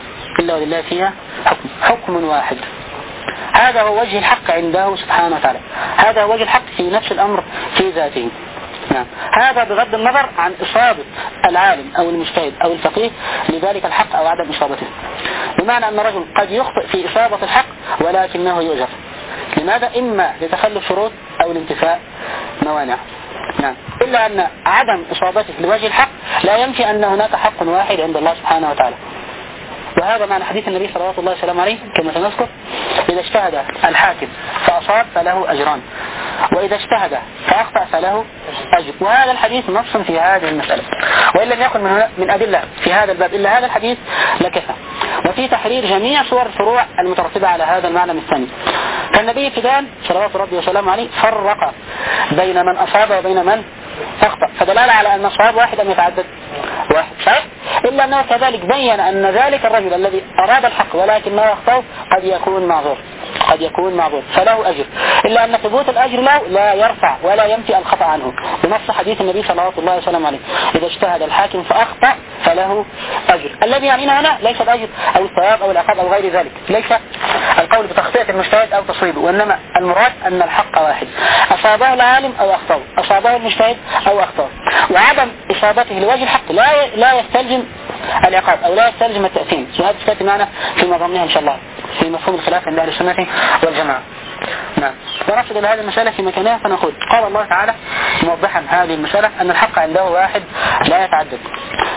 حكم واحد. هذا هو وجه الحق عنده سبحانه وتعالى، هذا هو وجه الحق في نفس الأمر في ذاته. نعم. هذا بغض النظر عن إصابة العالم أو المجتهد أو الفقيه لذلك الحق أو عدم إصابته، بمعنى أن الرجل قد يخطئ في إصابة الحق ولكنه يؤجر. لماذا؟ إما لتخلف شروط أو لانتفاء موانع. نعم. إلا أن عدم إصابته لوجه الحق لا ينفي أن هناك حق واحد عند الله سبحانه وتعالى. وهذا معنى حديث النبي صلى الله عليه وسلم عليه كما سنذكر: إذا اجتهد الحاكم فأصاب فله أجران، وإذا اجتهد فأخطأ فله أجر. وهذا الحديث نص في هذه المسألة، وإن لم يكن من أدلة في هذا الباب إلا هذا الحديث لكفى، وفي تحرير جميع صور الفروع المترتبة على هذا المعنى الثاني. فالنبي فدان صلوات ربي وسلامه عليه فرق بين من أصاب وبين من أخطأ، فدلالة على أن الصواب واحد أم يتعدد؟ واحد، صحيح؟ إلا أنه كذلك بين أن ذلك الرجل الذي أراد الحق ولكنه أخطأ قد يكون معذور فله أجر، إلا أن ثبوت الأجر له لا يرفع ولا ينفي الخطأ عنه، بنص حديث النبي صلى الله عليه وسلم عليه: إذا اجتهد الحاكم فأخطأ فله أجر. الذي يعنينا هنا ليس الأجر أو الثواب أو العقاب أو غير ذلك، ليس القول بتخطئة المجتهد أو تصويبه، وإنما المراد أن الحق واحد، أصابه العالم أو أخطأ، أصابه المجتهد أو أخطأ، وعدم إصابته لوجه الحق لا يستلزم العقاب أو لا يستلزم التأثيم. وهذا سيأتي معنا في مضامنها إن شاء الله في مفهوم الخلاف عند أهل السنة والجماعة. نعم. ونرشد إلى هذه المسألة في مكانها فنقول: قال الله تعالى موضحا هذه المسألة أن الحق عنده واحد لا يتعدد،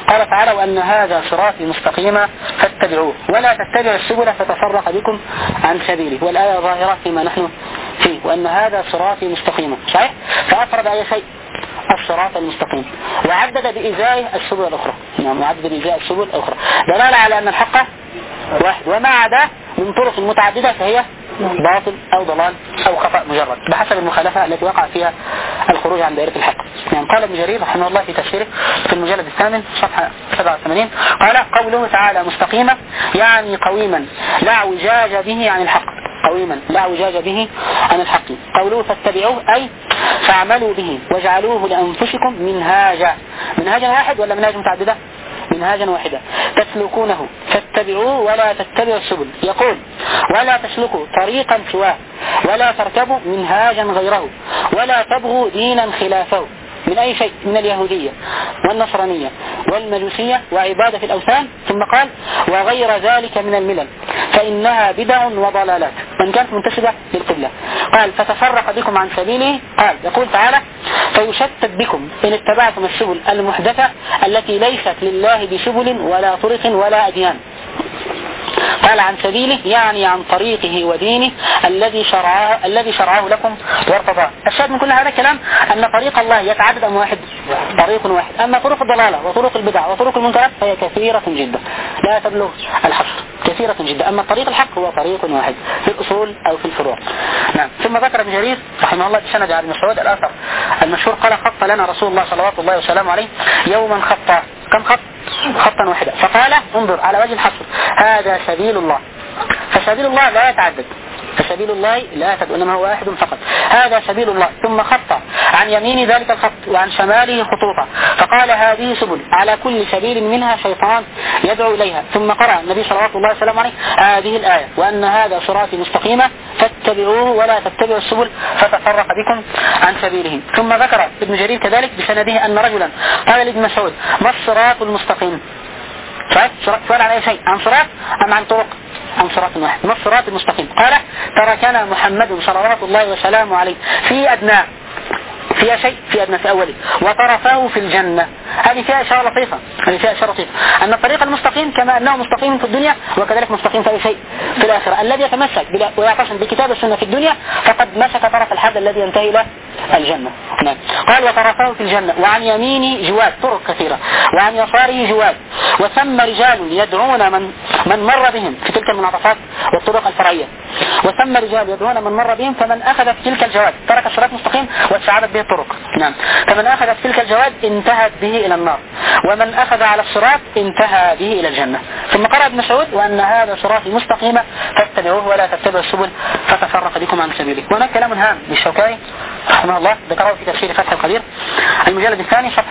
قال تعالى وأن هذا صراطي مستقيما فاتبعوه ولا تتبعوا السبل فتفرق بكم عن سبيله، والآية ظاهرة فيما نحن فيه، وأن هذا صراطي مستقيما، صحيح؟ فأفرد أي شيء الصراط المستقيم وعدد بإزاء السبل الأخرى، يعني وعدد بإزاء السبل الأخرى دلالة على أن الحق واحد، وما عدا من طرق متعددة فهي باطل أو ضلال أو خطأ مجرد بحسب المخالفة التي وقع فيها الخروج عن دائرة الحق. يعني قال ابن جرير رحمه الله في تفسيره في المجلد الثامن صفحة 87 قال قوله تعالى مستقيمة يعني قويما لا اعوجاج به عن الحق، قويما لا اعوجاج به عن الحق. قوله فاتبعوه أي فاعملوا به واجعلوه لأنفسكم منهاجا، منهاجا واحد ولا منهاج متعددة؟ منهاجا واحدا تسلكونه فاتبعوه ولا تتبعوا السبل، يقول ولا تسلكوا طريقا سواه ولا تركبوا منهاجا غيره ولا تبغوا دينا خلافه من أي شيء من اليهودية والنصرانية والمجوسية وعبادة الأوثان. ثم قال وغير ذلك من الملل فإنها بدع وضلالات وإن كانت منتسبة للقبلة. قال فتفرق بكم عن سبيله. قال يقول تعالى فيشتت بكم إن اتبعتم السبل المحدثة التي ليست لله بسبل ولا طرق ولا أديان. قال عن سبيله يعني عن طريقه ودينه الذي شرعه لكم وارتضاه. الشاهد من كل هذا الكلام أن طريق الله يتعدد أم واحد؟ طريق واحد. أما طرق الضلالة وطرق البدع وطرق المنكرات فهي كثيرة جدا لا تبلغ الحصر، كثيرة جدا. أما طريق الحق هو طريق واحد في الأصول أو في الفروع. نعم. ثم ذكر ابن جرير رحمه الله بسند عن مسعود الآثر المشهور قال خط لنا رسول الله صلوات الله وسلامه عليه يوما خطا. كم خط؟ خطا واحدا. فقال انظر على وجه الحصر هذا سبيل الله، فسبيل الله لا يتعدد، فسبيل الله لا يتعدد إنما هو واحد فقط، هذا سبيل الله. ثم خط عن يمين ذلك الخط وعن شماله خطوطا فقال هذه سبل على كل سبيل منها شيطان يدعو إليها. ثم قرأ النبي صلى الله عليه وسلم عليه هذه الآية وأن هذا صراطي مستقيمة فاتبعوه ولا تتبعوا السبل فتفرق بكم عن سبيله. ثم ذكر ابن جرير كذلك بسنده أن رجلا قال لابن مسعود ما الصراط المستقيم؟ سؤال عن أي شيء؟ عن صراط أم عن طرق؟ عن صراط واحد. ما الصراط المستقيم؟ قال تركنا محمد صلوات الله وسلامه عليه في أدناه، فيها شيء في أدنى في أوله وطرفه في الجنة. هذه فيها إشارة لطيفة، هذه فيها إشارة لطيفة أن الطريق المستقيم كما أنه مستقيم في الدنيا وكذلك مستقيم في أي شيء في الآخرة. الذي يتمسك ويعتصم بكتاب السنة في الدنيا فقد مسك طرف الحد الذي ينتهي إلى الجنة. نعم. قال وطرفه في الجنة وعن يمينه جواد، طرق كثيرة، وعن يساره جواد، وثم رجال يدعون من مر بهم في تلك المنعطفات والطرق الفرعية، وثم رجال يدعون من مر بهم فمن أخذ في تلك الجواد ترك الصراط المستقيم وتشعبت به الطرق. نعم. فمن أخذ في تلك الجواد انتهت به إلى النار، ومن أخذ على الصراط انتهى به إلى الجنة. ثم قرأ ابن مسعود وأن هذا صراطي مستقيمة فاتبعوه ولا تتبعوا السبل فتفرق بكم عن سبيله. وهناك كلام هام للشوكاني رحمه الله ذكره في تفسير فتح القدير المجلد الثاني صفحة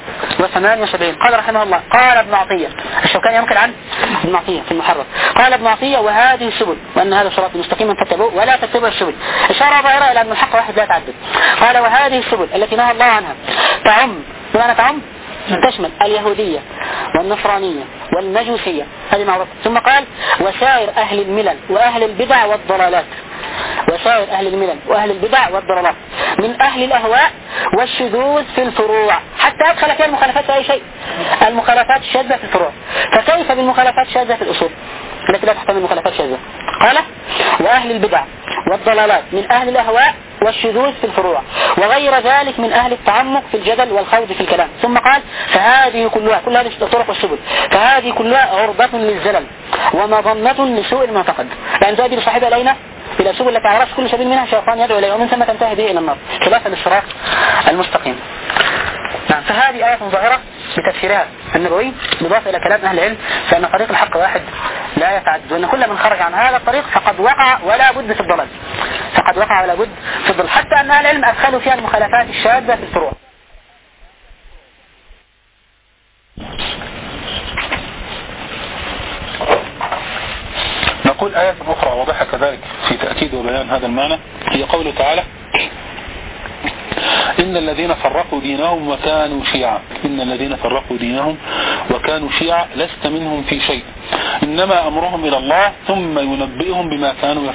178. قال رحمه الله قال ابن عطية، الشوكاني ينقل عن ابن عطية في المحرر، قال ابن عطية وهذه السبل وأن هذا صراطي مستقيما فاتبعوه ولا تتبعوا السبل، إشارة ظاهرة إلى أن الحق واحد لا يتعدد. قال وهذه السبل التي نهى الله عنها تعم، بمعنى تعم تشمل اليهودية والنصرانية والمجوسية، هذه معروفة. ثم قال وسائر أهل الملل وأهل البدع والضلالات، وسائر أهل الملل وأهل البدع والضلالات من أهل الأهواء والشذوذ في الفروع، حتى أدخل فيها المخالفات في أي شيء، المخالفات الشاذة في الفروع. فكيف بالمخالفات الشاذة في الأصول التي لا تحتمل مخالفات شاذة؟ قال وأهل البدع والضلالات من أهل الأهواء والشذوذ في الفروع وغير ذلك من أهل التعمق في الجدل والخوض في الكلام. ثم قال فهذه كلها، كل هذه الطرق والسبل، فهذه كلها عرضة للزلل ومظنة لسوء المعتقد، لأن تؤدي بصاحبها إلينا إلى سبل التي عرفت كل سبيل منها شيطان يدعو إليه ومن ثم تنتهي به إلى النار خلافا للصراط المستقيم. نعم. فهذه آية ظاهرة بتفسيرها النبوي مضافة إلى كلام أهل العلم فإن طريق الحق واحد لا يتعدد، وأن كل من خرج عن هذا الطريق فقد وقع ولا بد في الضلال، فقد وقع ولا بد في الضلال، حتى أن أهل العلم أدخلوا فيها المخالفات الشاذة في الفروع. نقول آية أخرى واضحة كذلك في تأكيد وبيان هذا المعنى هي قوله تعالى إن الذين فرقوا دينهم وكانوا شيعا، إن الذين فرقوا دينهم وكانوا شيعا لست منهم في شيء، إنما أمرهم إلى الله ثم ينبئهم بما كانوا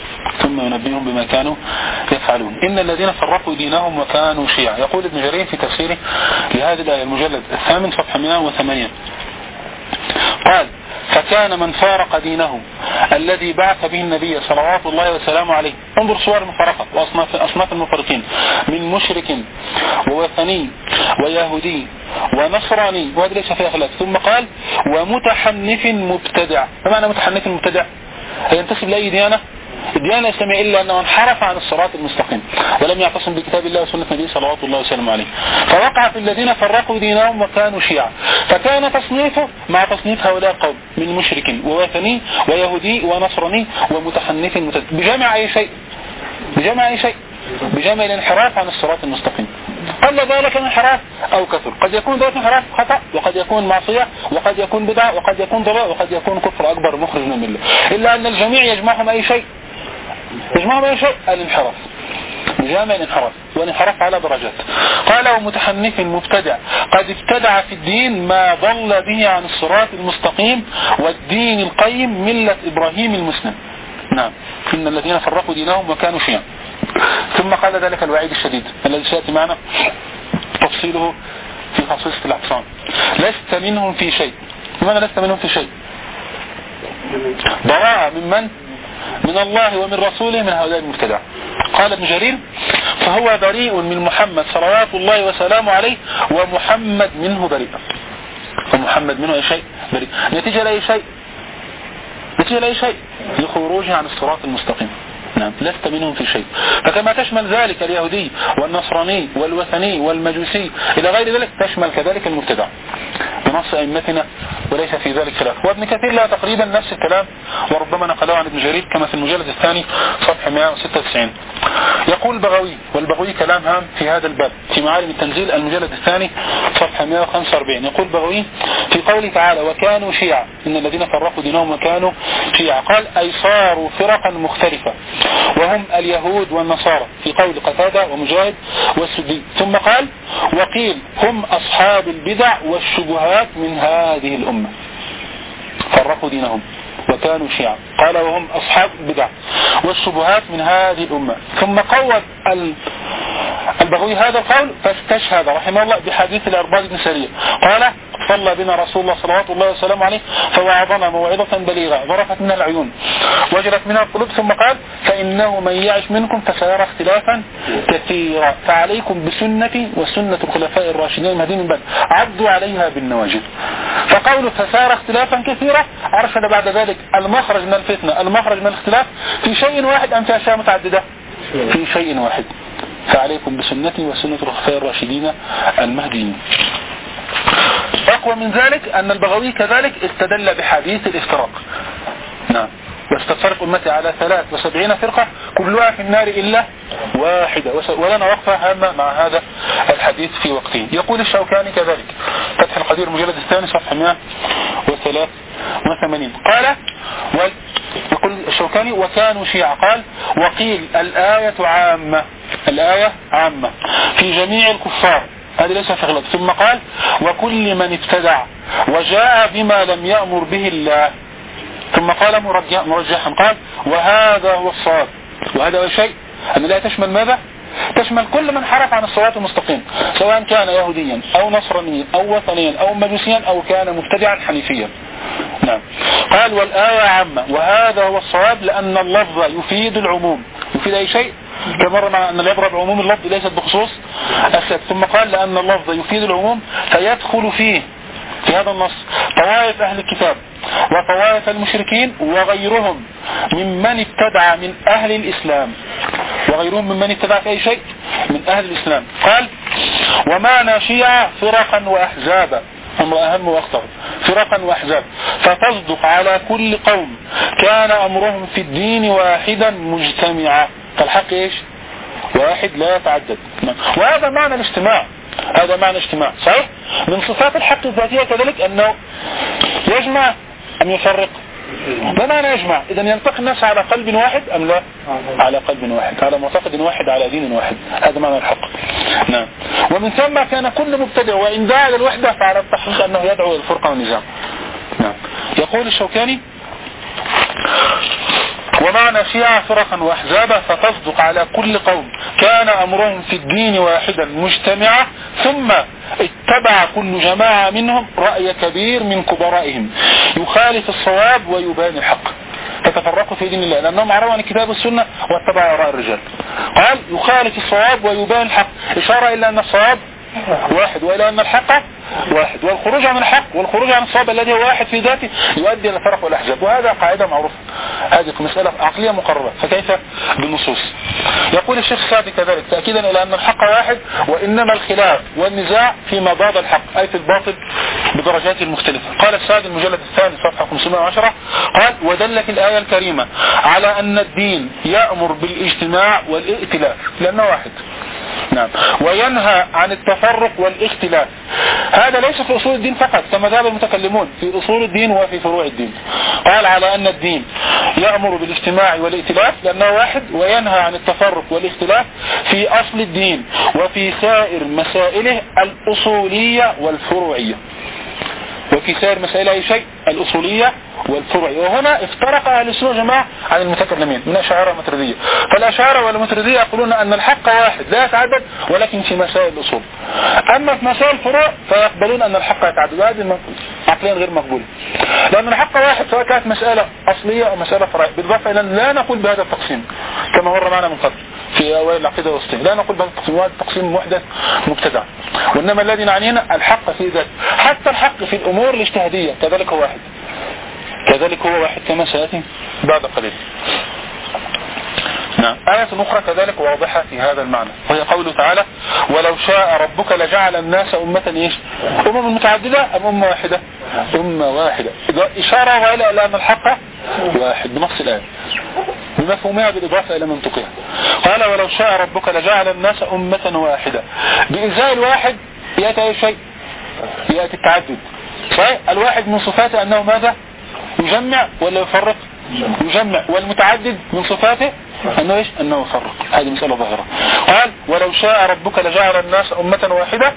يفعلون إن الذين فرقوا دينهم وكانوا شيعا. يقول ابن جرير في تفسيره لهذه الآية المجلد 8 صفحة 108 قال: فكان من فارق دينه الذي بعث به النبي صلوات الله وسلامه عليه. انظر صور المفارقة وأصناف المفارقين: من مشرك ووثني ويهودي ونصراني، وهذا ليس فيه خلاف. ثم قال: ومتحنف مبتدع. ما معنى متحنف مبتدع؟ ينتسب لأي ديانة؟ الديانة الإسلامية إلا أنه انحرف عن الصراط المستقيم ولم يعتصم بكتاب الله وسنة النبي صلوات الله وسلامه عليه، فوقع في الذين فرقوا دينهم وكانوا شيعا. فكان تصنيفه مع تصنيف هؤلاء القوم: من مشرك ووثني ويهودي ونصراني ومتحنف مبتدع. بجمع أي شيء؟ بجمع الانحراف عن الصراط المستقيم. قل ذلك انحراف أو كثر. قد يكون ذلك انحراف خطأ، وقد يكون معصية، وقد يكون بدعة، وقد يكون ضلال، وقد يكون كفر أكبر مخرج من الملة، إلا أن الجميع يجمعهم أي شيء؟ الانحراف، بجامع الانحراف، والانحراف على درجات. قال: ومتحنف مبتدع قد ابتدع في الدين ما ضل به عن الصراط المستقيم والدين القيم ملة إبراهيم المسلم. نعم، إن الذين فرقوا دينهم وكانوا شيعا. ثم قال ذلك الوعيد الشديد الذي سيأتي معنا تفصيله في خصيصة الأقسام: لست منهم في شيء. لماذا لست منهم في شيء؟ براءة من الله ومن رسوله من هؤلاء المبتدع. قال ابن جرير: فهو بريء من محمد صلوات الله وسلامه عليه، ومحمد منه بريء. ومحمد منه أي شيء بريء. نتيجة لأي شيء؟ لخروجه عن الصراط المستقيم. نعم، لست منهم في شيء. فكما تشمل ذلك اليهودي والنصراني والوثني والمجوسي إلى غير ذلك، تشمل كذلك المبتدع بنص أئمتنا، وليس في ذلك خلاف. وابن كثير لا تقريبا نفس الكلام، وربما نقله عن ابن جرير كما في المجلد الثاني صفحة 196. يقول البغوي، والبغوي كلام هام في هذا الباب في معالم التنزيل المجلد الثاني صفحة 145. يقول البغوي في قوله تعالى: وكانوا شيعا، إن الذين فرقوا دينهم وكانوا شيعا، قال: أي صاروا فرقا مختلفة، وهم اليهود والنصارى، في قول قتادة ومجاهد والسدي. ثم قال: وقيل هم أصحاب البدع والشبهات من هذه الأمة. فرقوا دينهم وكانوا شيعا، قال: وهم أصحاب البدع والشبهات من هذه الأمة. ثم قوّد البغوي هذا القول فاستشهد رحمه الله بحديث العرباض بن سارية قال: صلى بنا رسول الله صلوات الله وسلامه عليه فوعظنا موعظة بليغة ظرفت منها العيون وجلت منها القلوب. ثم قال: فإنه من يعش منكم فسيرى اختلافا كثيرا، فعليكم بسنتي وسنة الخلفاء الراشدين المهديين من بعد، عضوا عليها بالنواجذ. فقوله فسيرى اختلافا كثيرا أرشد بعد ذلك المخرج من الفتنة، المخرج من الاختلاف في شيء واحد أم في أشياء متعددة؟ في شيء واحد. فعليكم بسنتي وسنة الخلفاء الراشدين المهديين. أقوى من ذلك أن البغوي كذلك استدل بحديث الافتراق. نعم، واستفرق أمتي على 73 فرقة كلها في النار إلا واحدة، ولنا وقفة هامة مع هذا الحديث في وقته. يقول الشوكاني كذلك فتح القدير المجلد الثاني صفحة 183 قال: يقول الشوكاني: وكانوا شيعا. قال: وقيل الآية عامة في جميع الكفار، هذا ليس في غلط. ثم قال: وكل من ابتدع وجاء بما لم يأمر به الله. ثم قال مرجحا قال: وهذا هو الصواب. وهذا هو الشيء أن لا تشمل ماذا؟ تشمل كل من حرف عن الصراط المستقيم، سواء كان يهوديا أو نصرانيا أو وثنيا أو مجوسيا أو كان مبتدعا حنيفيا. نعم. قال: والآية عامة وهذا هو الصواب، لأن اللفظ يفيد العموم. يفيد أي شيء؟ كمر مع أن العبرة بعموم اللفظ ليست بخصوص السبب. ثم قال: لأن اللفظ يفيد العموم فيدخل فيه في هذا النص طوائف أهل الكتاب وطوائف المشركين وغيرهم ممن ابتدع من أهل الإسلام، وغيرهم ممن ابتدع في أي شيء من أهل الإسلام. قال: ومعنى شيعة فرقا وأحزابا، أمر أهم وأخطر، فرقا وأحزاب، فتصدق على كل قوم كان أمرهم في الدين واحدا مجتمعا. فالحق إيش؟ واحد لا يتعدد. وهذا معنى الاجتماع، هذا معنى اجتماع صحيح. من صفات الحق الذاتية كذلك أنه يجمع أم يفرق؟ بمعنى يجمع. إذا يلتقي الناس على قلب واحد أم لا؟ على قلب واحد، على معتقد واحد، على دين واحد. هذا معنى الحق. نعم. ومن ثم كان كل مبتدع وإن دعا للوحدة فعلى التحقيق أنه يدعو إلى الفرقة والنزاع. نعم. يقول الشوكاني: ومعنى شيعة فرقا وأحزابا فتصدق على كل قوم كان أمرهم في الدين واحدا مجتمعا ثم اتبع كل جماعة منهم رأي كبير من كبرائهم يخالف الصواب ويبان الحق، فتفرقوا في دين الله لأنهم عرضوا عن الكتاب والسنة واتبعوا آراء الرجال. قال يخالف الصواب ويبان الحق، إشارة إلى أن الصواب واحد وإلى أن الحق واحد، والخروج عن الحق والخروج عن الصواب الذي هو واحد في ذاته يؤدي إلى الفرق والأحزاب. وهذا قاعدة معروفة، هذه مسألة عقلية مقررة، فكيف بالنصوص؟ يقول الشيخ سعدي كذلك تأكيدا إلى أن الحق واحد وإنما الخلاف والنزاع فيما ضاد الحق أي في الباطل بدرجات المختلفة. قال السعدي المجلد الثاني صفحة 510 قال: ودلت الآية الكريمة على أن الدين يأمر بالاجتماع والائتلاف لأنه واحد. نعم. وينهى عن التفرق والاختلاف. هذا ليس في أصول الدين فقط كما ذهب المتكلمون، في أصول الدين وفي فروع الدين. قال على أن الدين يأمر بالاجتماع والائتلاف لأنه واحد، وينهى عن التفرق والاختلاف في أصل الدين وفي سائر مسائله الأصولية والفروعية. وفي سائر مسائل أي شيء الأصولية والفروعية. وهنا افترق أهل السنة جماعة عن المتكلمين من الأشاعرة والماتريدية. فالأشاعرة والماتريدية يقولون أن الحق واحد لا يتعدد ولكن في مسائل الأصول. أما في مسائل الفروع فيقبلون أن الحق يتعدد، وهذه عقليا غير مقبولة، لأن الحق واحد سواء كانت مسألة أصلية أو مسألة فرعية. بالضبط إلى لا نقول بهذا التقسيم كما مر معنا من قبل في أوائل العقيدة والوسطين، لا نقول بهذا التقسيم، وهذا التقسيم محدث مبتدع. وإنما الذي نعنينا الحق في ذات، حتى الحق في الأمور الاجتهادية كذلك هو واحد، كذلك هو واحد كما سيأتي بعد قليل. نعم. آية أخرى كذلك واضحة في هذا المعنى وهي قوله تعالى: ولو شاء ربك لجعل الناس أمة أمم متعددة أم أمة واحدة؟ أمة واحدة. إشارة إلى أن الحق واحد بنص الآية بمفهومها بالإضافة إلى منطقها. قال: ولو شاء ربك لجعل الناس أمة واحدة. بإزاء الواحد يأتي أي شيء؟ يأتي التعدد. صحيح؟ الواحد من صفاته أنه ماذا؟ يجمع ولا يفرق؟ يجمع. والمتعدد من صفاته أنه إيش؟ أنه يفرق. هذه مسألة ظاهرة. قال: ولو شاء ربك لجعل الناس أمة واحدة.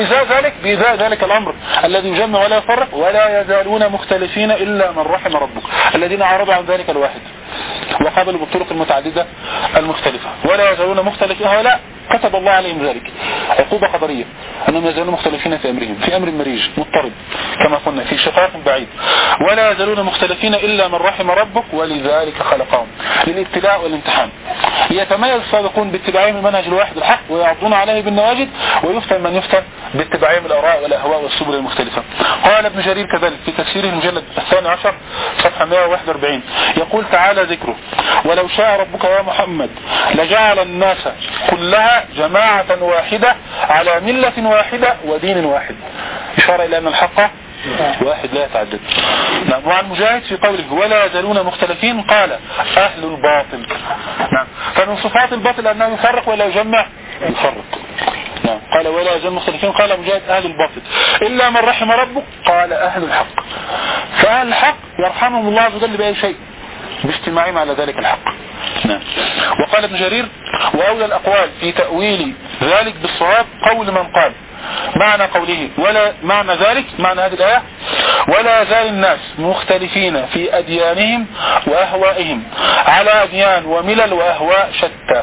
بإزاء ذلك الأمر الذي يجمع ولا يفرق ولا يزالون مختلفين إلا من رحم ربك، الذين أعرضوا عن ذلك الواحد وقابلوا بالطرق المتعددة المختلفة ولا يزالون مختلفين. هؤلاء كتب الله عليهم ذلك عقوبة قدرية أنهم يزالون مختلفين في أمرهم، في أمر مريج مضطرب كما قلنا في شقاق بعيد. ولا يزالون مختلفين إلا من رحم ربك ولذلك خلقهم للابتلاء والامتحان. يتميز الصادقون باتباعهم المنهج الواحد الحق ويعضون عليه بالنواجذ، ويفتن من يفتن باتباعهم الآراء والأهواء والسبل المختلفة. قال ابن جرير كذلك في تفسيره المجلد 12 صفحة 141 يقول تعالى ذكره: ولو شاء ربك يا محمد لجعل الناس كلها جماعة واحدة على ملة واحدة ودين واحد. إشارة إلى أن الحق واحد لا يتعدد. نعم. وعن مجاهد في قوله: ولا يزالون مختلفين قال: أهل الباطل. نعم. فمن صفات الباطل أنه يفرق ولا يجمع؟ يفرق. نعم. قال: ولا يزالون مختلفين قال مجاهد: أهل الباطل. إلا من رحم ربك قال: أهل الحق. فأهل الحق يرحمهم الله عز وجل بأي شيء؟ باجتماعهم على ذلك الحق. نعم. وقال ابن جرير: وأولى الأقوال في تأويل ذلك بالصواب قول من قال معنى قوله ولا معنى ذلك معنى هذه الآية: ولا يزال الناس مختلفين في أديانهم وأهوائهم على أديان وملل وأهواء شتى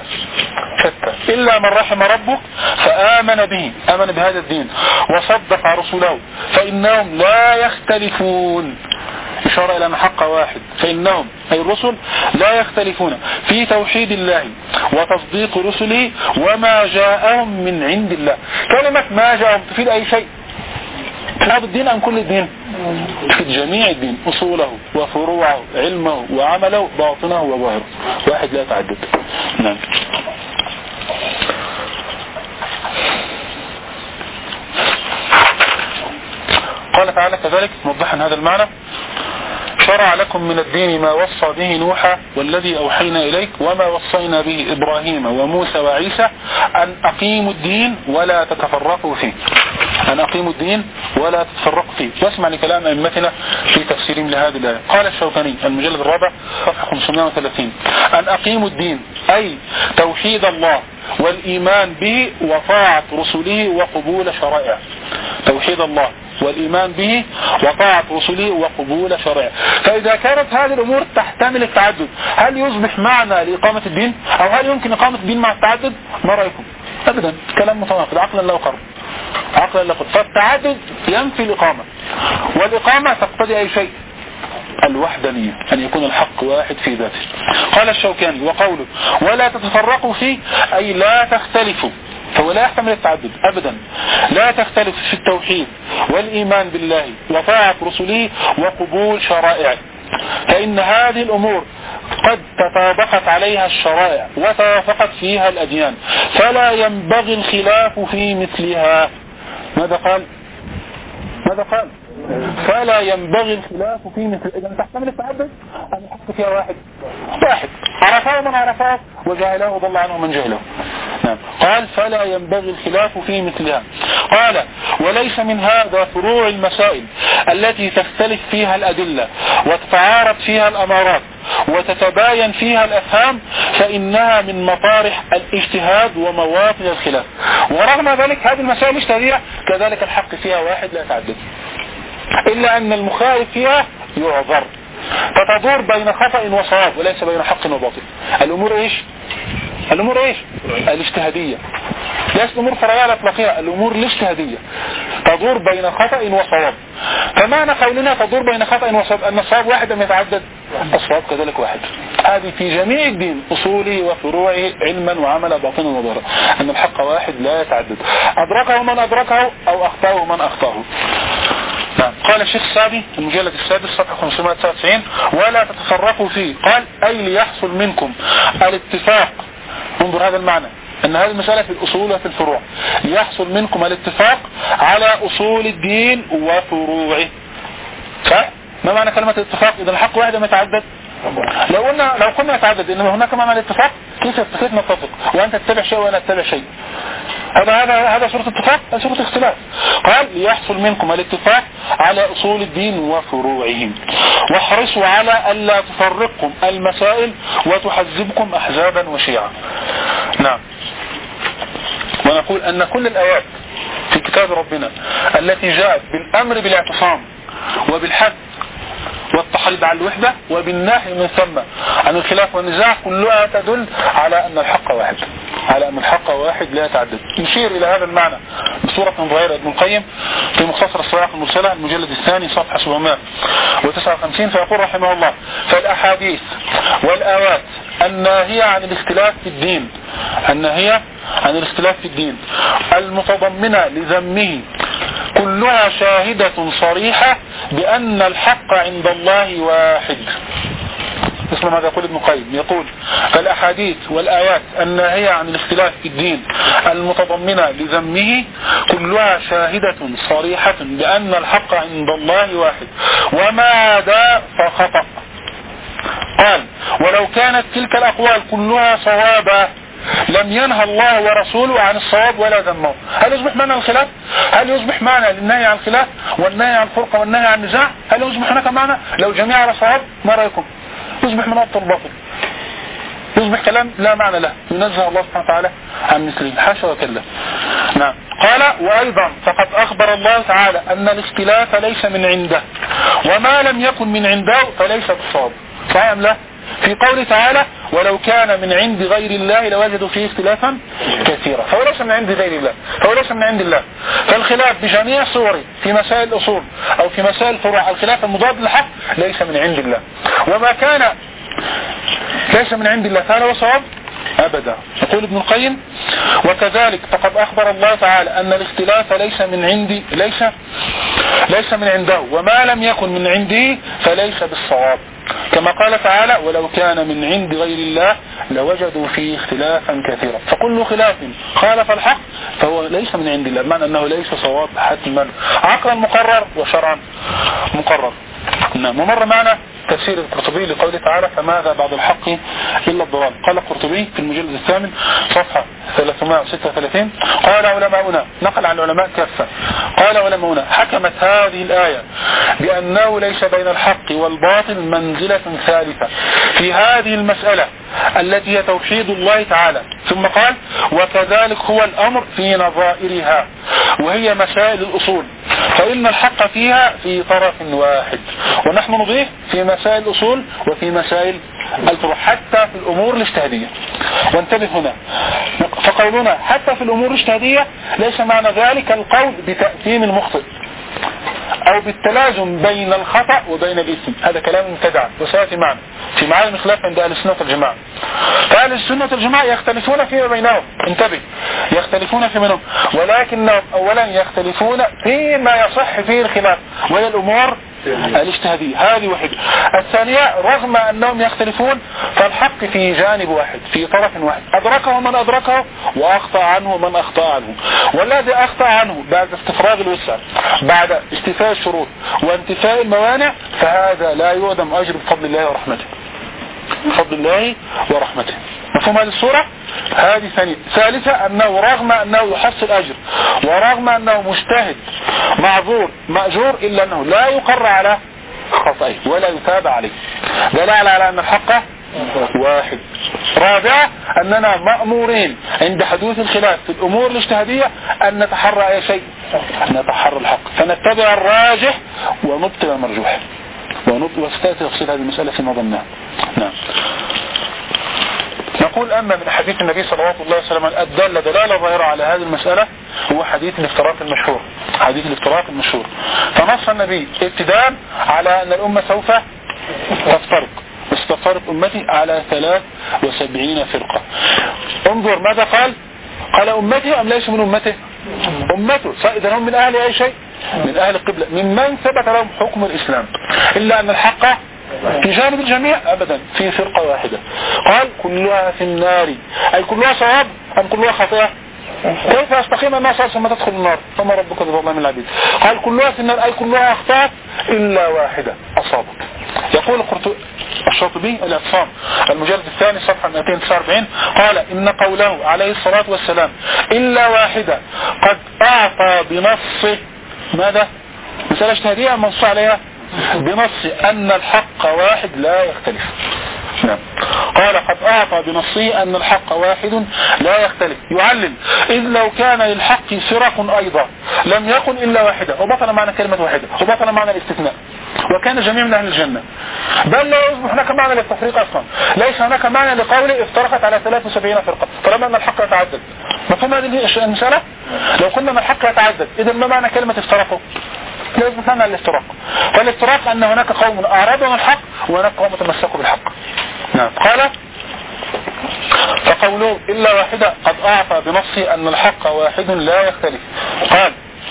إلا من رحم ربك فآمن به، آمن بهذا الدين وصدق رسوله فإنهم لا يختلفون. إشارة إلى أن حق واحد، فإنهم أي الرسل لا يختلفون في توحيد الله وتصديق رسله وما جاءهم من عند الله. كلمة ما جاءهم تفيد أي شيء؟ هذا الدين أم كل الدين؟ في جميع الدين، أصوله وفروعه، علمه وعمله، باطنه وظاهره، واحد لا يتعدد. نعم. قال تعالى كذلك موضحا هذا المعنى: شرع لكم من الدين ما وصى به نوحا والذي أوحينا إليك وما وصينا به إبراهيم وموسى وعيسى أن أقيموا الدين ولا تتفرقوا فيه. أن أقيموا الدين ولا تتفرقوا فيه. واسمع لكلام أئمتنا في تفسيرهم لهذه الآية. قال الشوكاني المجلد الرابع صفحة 530: أن أقيموا الدين أي توحيد الله والإيمان به وطاعة رسله وقبول شرائعه. توحيد الله والإيمان به وطاعة رسله وقبول شرائعه. فإذا كانت هذه الأمور تحتمل التعدد، هل يصبح معنى لإقامة الدين؟ أو هل يمكن إقامة الدين مع التعدد؟ ما رأيكم؟ أبدا، كلام متناقض عقلا لا قرب. عقلا لا قرب. فالتعدد ينفي الإقامة، والإقامة تقتضي أي شيء؟ الوحدانية، أن يكون الحق واحد في ذاته. قال الشوكاني وقوله ولا تتفرقوا فيه أي لا تختلفوا، فهو لا يحتمل التعدد أبدا. لا تختلف في التوحيد والإيمان بالله وطاعة رسله وقبول شرائعه، فإن هذه الأمور قد تطابقت عليها الشرائع وتوافقت فيها الأديان، فلا ينبغي الخلاف في مثلها. ماذا قال؟ فلا ينبغي الخلاف في مثل. إذا تحتمل التعدد أن الحق فيها واحد عرفه من عرفه وجاهله وضل عنه من جهله. نعم. قال فلا ينبغي الخلاف في مثلها. قال وليس من هذا فروع المسائل التي تختلف فيها الأدلة وتتعارض فيها الأمارات وتتباين فيها الأفهام، فإنها من مطارح الاجتهاد ومواطن الخلاف. ورغم ذلك هذه المسائل اجتهادية كذلك الحق فيها واحد لا يتعدد، إلا أن المخالف فيها يعذر، فتدور بين خطأ وصواب وليس بين حق وباطل. الأمور إيش؟ الاجتهادية، ليس أمور فرعية الإطلاقية، الأمور الاجتهادية تدور بين خطأ وصواب. فمعنى قولنا تدور بين خطأ وصواب أن الصواب واحد أم يتعدد؟ الصواب كذلك واحد. هذه في جميع الدين أصوله وفروعه علما وعملا باطنا وظاهرا، أن الحق واحد لا يتعدد، أدركه من أدركه أو أخطأه من أخطأه. نعم. قال الشيخ السعدي المجلد السادس صفحة 599 ولا تتفرقوا فيه، قال أي ليحصل منكم الاتفاق. انظر هذا المعنى، أن هذه المسألة في الأصول وفي الفروع، ليحصل منكم الاتفاق على أصول الدين وفروعه. ما معنى كلمة الاتفاق؟ إذا الحق واحد ما يتعدد. لو كنا يتعدد إنما هناك معنى الاتفاق، كيف نتفق وأنت تتبع شيء وأنا أتبع شيء؟ هذا صورة اتفاق، هذا صورة اختلاف. قال ليحصل منكم الاتفاق على أصول الدين وفروعهم، واحرصوا على ألا تفرقكم المسائل وتحزبكم أحزابا وشيعا. نعم. ونقول أن كل الآيات في كتاب ربنا التي جاءت بالأمر بالاعتصام وبالحد والتحريض على الوحدة وبالنهي من ثم عن الخلاف والنزاع كلها تدل على أن الحق واحد، على أن الحق واحد لا يتعدد. يشير إلى هذا المعنى بصورة ظاهرة ابن القيم في مختصر الصواعق المرسلة المجلد الثاني صفحة 759، فيقول رحمه الله فالأحاديث والآيات الناهية عن الاختلاف في الدين المتضمنة لذمه كلها شاهدة صريحة بأن الحق عند الله واحد. اسمع ماذا يقول ابن القيم، يقول فالأحاديث والآيات الناهية عن الاختلاف في الدين المتضمنة لذمه كلها شاهدة صريحة بأن الحق عند الله واحد، وما عدا فخطأ. قال ولو كانت تلك الأقوال كلها صوابا لم ينهى الله ورسوله عن الصواب ولا ذمه. هل يصبح معنى الخلاف؟ هل يصبح معنى للنهي عن الخلاف والنهي عن الفرقة والنهي عن النزاع؟ هل يصبح هناك معنى لو جميع على صواب؟ ما رأيكم؟ يصبح من أبطل الباطل، يصبح كلام لا معنى له، ينزه الله سبحانه وتعالى عن مثله، حاشا وكلا. نعم. قال وأيضا فقد أخبر الله تعالى أن الاختلاف ليس من عنده، وما لم يكن من عنده فليس بالصواب. صحيح أم لا؟ في قوله تعالى ولو كان من عند غير الله لوجدوا فيه اختلافا كثيرا، فهو ليس من عند غير الله، فهو ليس من عند الله. فالخلاف بجميع صوره في مسائل الأصول أو في مسائل الفروع، الخلاف المضاد للحق ليس من عند الله، وما كان ليس من عند الله فهل هو صواب؟ أبدا. يقول ابن القيم وكذلك فقد أخبر الله تعالى أن الاختلاف ليس من عنده، وما لم يكن من عنده فليس بالصواب، كما قال تعالى ولو كان من عند غير الله لوجدوا فيه اختلافا كثيرا. فكل خلاف خالف الحق فهو ليس من عند الله، بمعنى أنه ليس صواب حتما، عقلا مقرر وشرعا مقرر. نعم. ومر معنا تفسير القرطبي لقوله تعالى فماذا بعد الحق إلا الضلال. قال القرطبي في المجلد الثامن صفحة 336 قال علماؤنا، نقل عن العلماء كافة، قال علماؤنا حكمت هذه الآية بأنه ليس بين الحق والباطل منزلة ثالثة في هذه المسألة التي هي توحيد الله تعالى. ثم قال وكذلك هو الأمر في نظائرها وهي مسائل الأصول، فإن الحق فيها في طرف واحد، ونحن نضيف في مسائل الأصول وفي مسائل الفروع حتى في الأمور الاجتهادية. وانتبه هنا، فقولنا حتى في الأمور الاجتهادية ليس معنى ذلك القول بتأثيم المخطئ أو بالتلازم بين الخطأ وبين الإثم، هذا كلام مبتدع وسيأتي معنا في معالم الخلاف عند أهل السنة والجماعة. فأهل السنة والجماعة يختلفون فيما بينهم، انتبه، يختلفون فيما بينهم، ولكنهم أولا يختلفون فيما يصح فيه الخلاف وهي الأمور الاجتهادية، هذه واحدة. الثانية رغم أنهم يختلفون فالحق في جانب واحد في طرف واحد، أدركه من أدركه وأخطأ عنه من أخطأ عنه، والذي أخطأ عنه بعد استفراغ الوسع بعد استيفاء الشروط وانتفاء الموانع فهذا لا يؤدم أجر بفضل الله ورحمته، بفضل الله ورحمته. مفهوم هذه الصورة؟ هذه ثانية. ثالثة أنه رغم أنه يحصل أجر ورغم أنه مجتهد معذور مأجور إلا أنه لا يقر على خطئه ولا يتابع عليه، دلالة على أن الحق واحد. رابعة أننا مأمورين عند حدوث الخلاف في الأمور الاجتهادية أن نتحرى أي شيء، نتحرى الحق، فنتبع الراجح ونبطل المرجوح، وستأتي تفصيل هذه المسألة في مضمنها. نعم. نقول أما من حديث النبي صلى الله عليه وسلم الدالة دلالة ظاهرة على هذه المسألة هو حديث الافتراق المشهور، حديث الافتراق المشهور. فنص النبي ابتداء على أن الأمة سوف تفترق، استفترق أمتي على 73 فرقة. انظر ماذا قال؟ قال أمتي أم ليس من أمته؟ أمته، إذا هم من أهل أي شيء؟ من أهل القبلة، ممن ثبت لهم حكم الإسلام، إلا أن الحق في جانب الجميع أبدا في فرقة واحدة. قال كلها في النار، أي كلها صواب أم كلها خطيئة؟ كيف يستقيم الناس ثم تدخل النار؟ فما ربك بظلام للعبيد. قال كلها في النار أي كلها أخطأت إلا واحدة أصابت. يقول الشاطبي الاعتصام المجلد الثاني صفحة 249 قال إن قوله عليه الصلاة والسلام إلا واحدة قد أعطى بنص ماذا؟ مسألة اجتهادية منص عليها بنص أن الحق واحد لا يختلف. نعم. قال قد أعطى بنصه أن الحق واحد لا يختلف، يعلل إذ لو كان للحق فرق أيضا لم يكن إلا واحدة، وبطل معنى كلمة واحدة وبطل معنى الاستثناء، وكان جميع من أهل الجنة. بل لا يصبح هناك معنى للتفريق أصلا، ليس هناك معنى لقوله افترقت على 73 فرقة طالما أن الحق يتعدد. مفهوم هذه المسألة؟ لو قلنا أن الحق يتعدد إذا ما معنى كلمة افترقوا؟ لا يثبت لنا الافتراق. فالافتراق أن هناك قوم أعرضوا عن الحق وهناك قوم تمسكوا بالحق. نعم. قال فقوله إلا واحدة قد أعطى بنصه أن الحق واحد لا يختلف. قال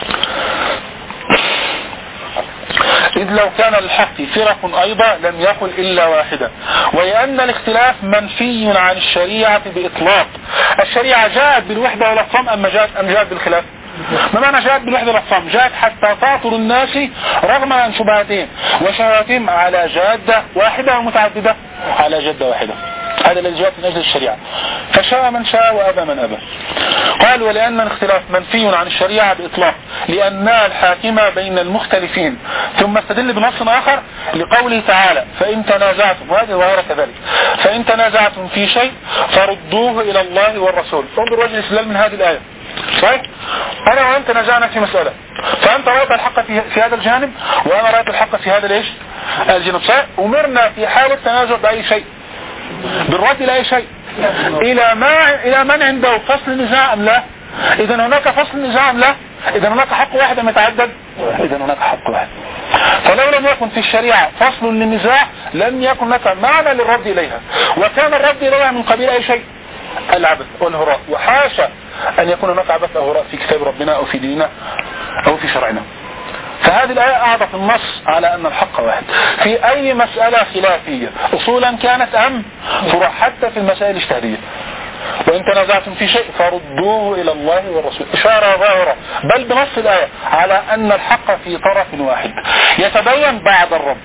إذ لو كان للحق فرق أيضا لم يقل إلا واحدة، ولأن الاختلاف منفي عن الشريعة بإطلاق. الشريعة جاءت بالوحدة والأقسام أم جاءت بالخلاف؟ ما معنى جاءت بالوحدة والأقسام؟ جاءت حتى تعطر الناس رغم عن شبهاتهم وشهواتهم على جادة واحدة ومتعددة على جادة واحدة. هذا الذي جاءت من أجل الشريعة، فشاء من شاء وأبى من أبى. قال ولأن الاختلاف منفي عن الشريعة بإطلاق لأنها الحاكمة بين المختلفين. ثم استدل بنص آخر لقوله تعالى فإن تنازعتم، وهذه ظاهرة كذلك، فإن تنازعتم في شيء فردوه إلى الله والرسول. انظر وجه الاستدلال من هذه الآية. صحيح؟ أنا وأنت نزعنا في مسألة، فأنت رأيت الحق في هذا الجانب وأنا رأيت الحق في هذا الإيش؟ الجانب. صحيح؟ أمرنا في حالة تنازع بأي شيء بالرد إلى أي شيء إلى من عنده فصل النزاع أم لا؟ إذا هناك فصل النزاع أم لا؟ إذا هناك حق واحد أم يتعدد؟ إذا هناك حق واحد. فلو لم يكن في الشريعة فصل للنزاع لم يكن لك معنى للرد إليها، وكان الرد إليها من قبيل أي شيء؟ العبث والهراء، وحاشا أن يكون هناك عبث أو هراء في كتاب ربنا أو في ديننا أو في شرعنا. فهذه الآية أعطت النص على أن الحق واحد في أي مسألة خلافية أصولا كانت أم فروع، حتى في المسائل الاجتهادية. وإن تنازعتم في شيء فردوه إلى الله والرسول، إشارة ظاهرة بل بنص الآية على أن الحق في طرف واحد. يتبين بعد الرب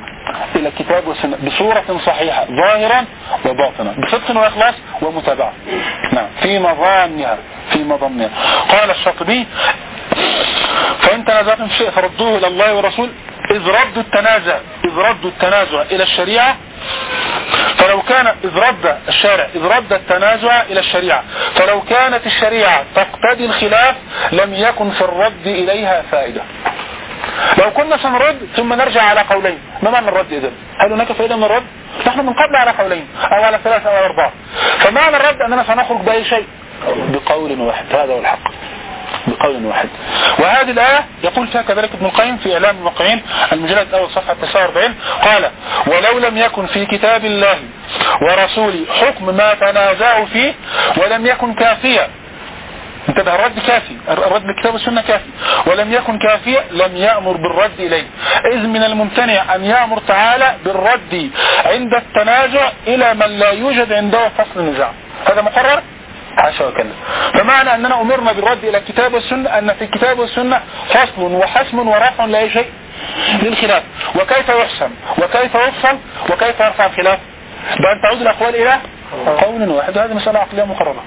إلى الكتاب والسنة بصورة صحيحة ظاهرا وباطنا بصدق وإخلاص ومتابعة. نعم في مظانها. قال الشاطبي فإن تنازعتم في شيء فردوه إلى الله والرسول إذ ردوا التنازع إلى الشريعة. فلو كان إذ رد التنازع إلى الشريعة فلو كانت الشريعة تقتضي الخلاف لم يكن في الرد إليها فائدة. لو كنا سنرد ثم نرجع على قولين، ما معنى الرد إذن؟ هل هناك فائدة من الرد؟ نحن من قبل على قولين أو على 3 أو على 4. فمعنى الرد أننا سنخرج بأي شيء بقول واحد، هذا هو الحق، بقول واحد. وهذه الآية يقول فيها كذلك ابن القيم في إعلام الموقعين المجلد الأول صفحة 49 قال ولو لم يكن في كتاب الله ورسوله حكم ما تنازعوا فيه ولم يكن كافيا. انتبه، الرد كافي، الرد بالكتاب والسنة كافي، ولم يكن كافيا لم يأمر بالرد إليه، إذ من الممتنع أن يأمر تعالى بالرد عند التنازع إلى من لا يوجد عنده فصل النزاع. هذا مقرر؟ عاشا وكلا. فمعنى أننا أمرنا بالرد إلى الكتاب والسنة أن في الكتاب والسنة فصل وحسم ورفع لأي شيء للخلاف. وكيف يحسم وكيف يفصل وكيف يرفع الخلاف؟ بأن تعود الأقوال إلى قول واحد. هذه مسألة عقلية مقررة،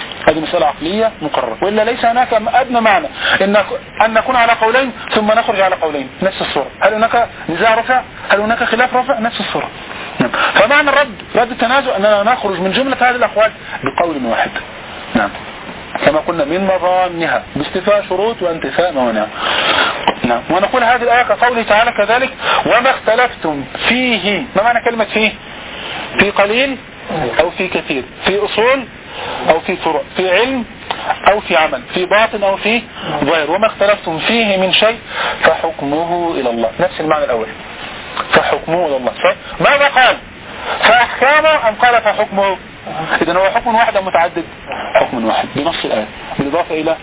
وإلا ليس هناك أدنى معنى أن نكون على قولين ثم نخرج على قولين نفس الصورة. هل هناك نزاع رفع؟ هل هناك خلاف رفع؟ نفس الصورة. فمعنى رد التنازع أننا نخرج من جملة هذه الأقوال بقول واحد. نعم كما قلنا من مظانها باستيفاء شروط وانتفاء موانع. نعم. ونقول هذه الآية كقوله تعالى كذلك وما اختلفتم فيه. ما معنى كلمة فيه؟ في قليل أو في كثير، في أصول أو في فروع، في علم أو في عمل، في باطن أو في ظاهر. وما اختلفتم فيه من شيء فحكمه إلى الله. نفس المعنى الأول، فحكمه إلى الله. ماذا قال؟ فأحكامه أم قال فحكمه؟ إذن هو حكم واحد أم متعدد؟ حكم واحد بنص الآية بالإضافة إلى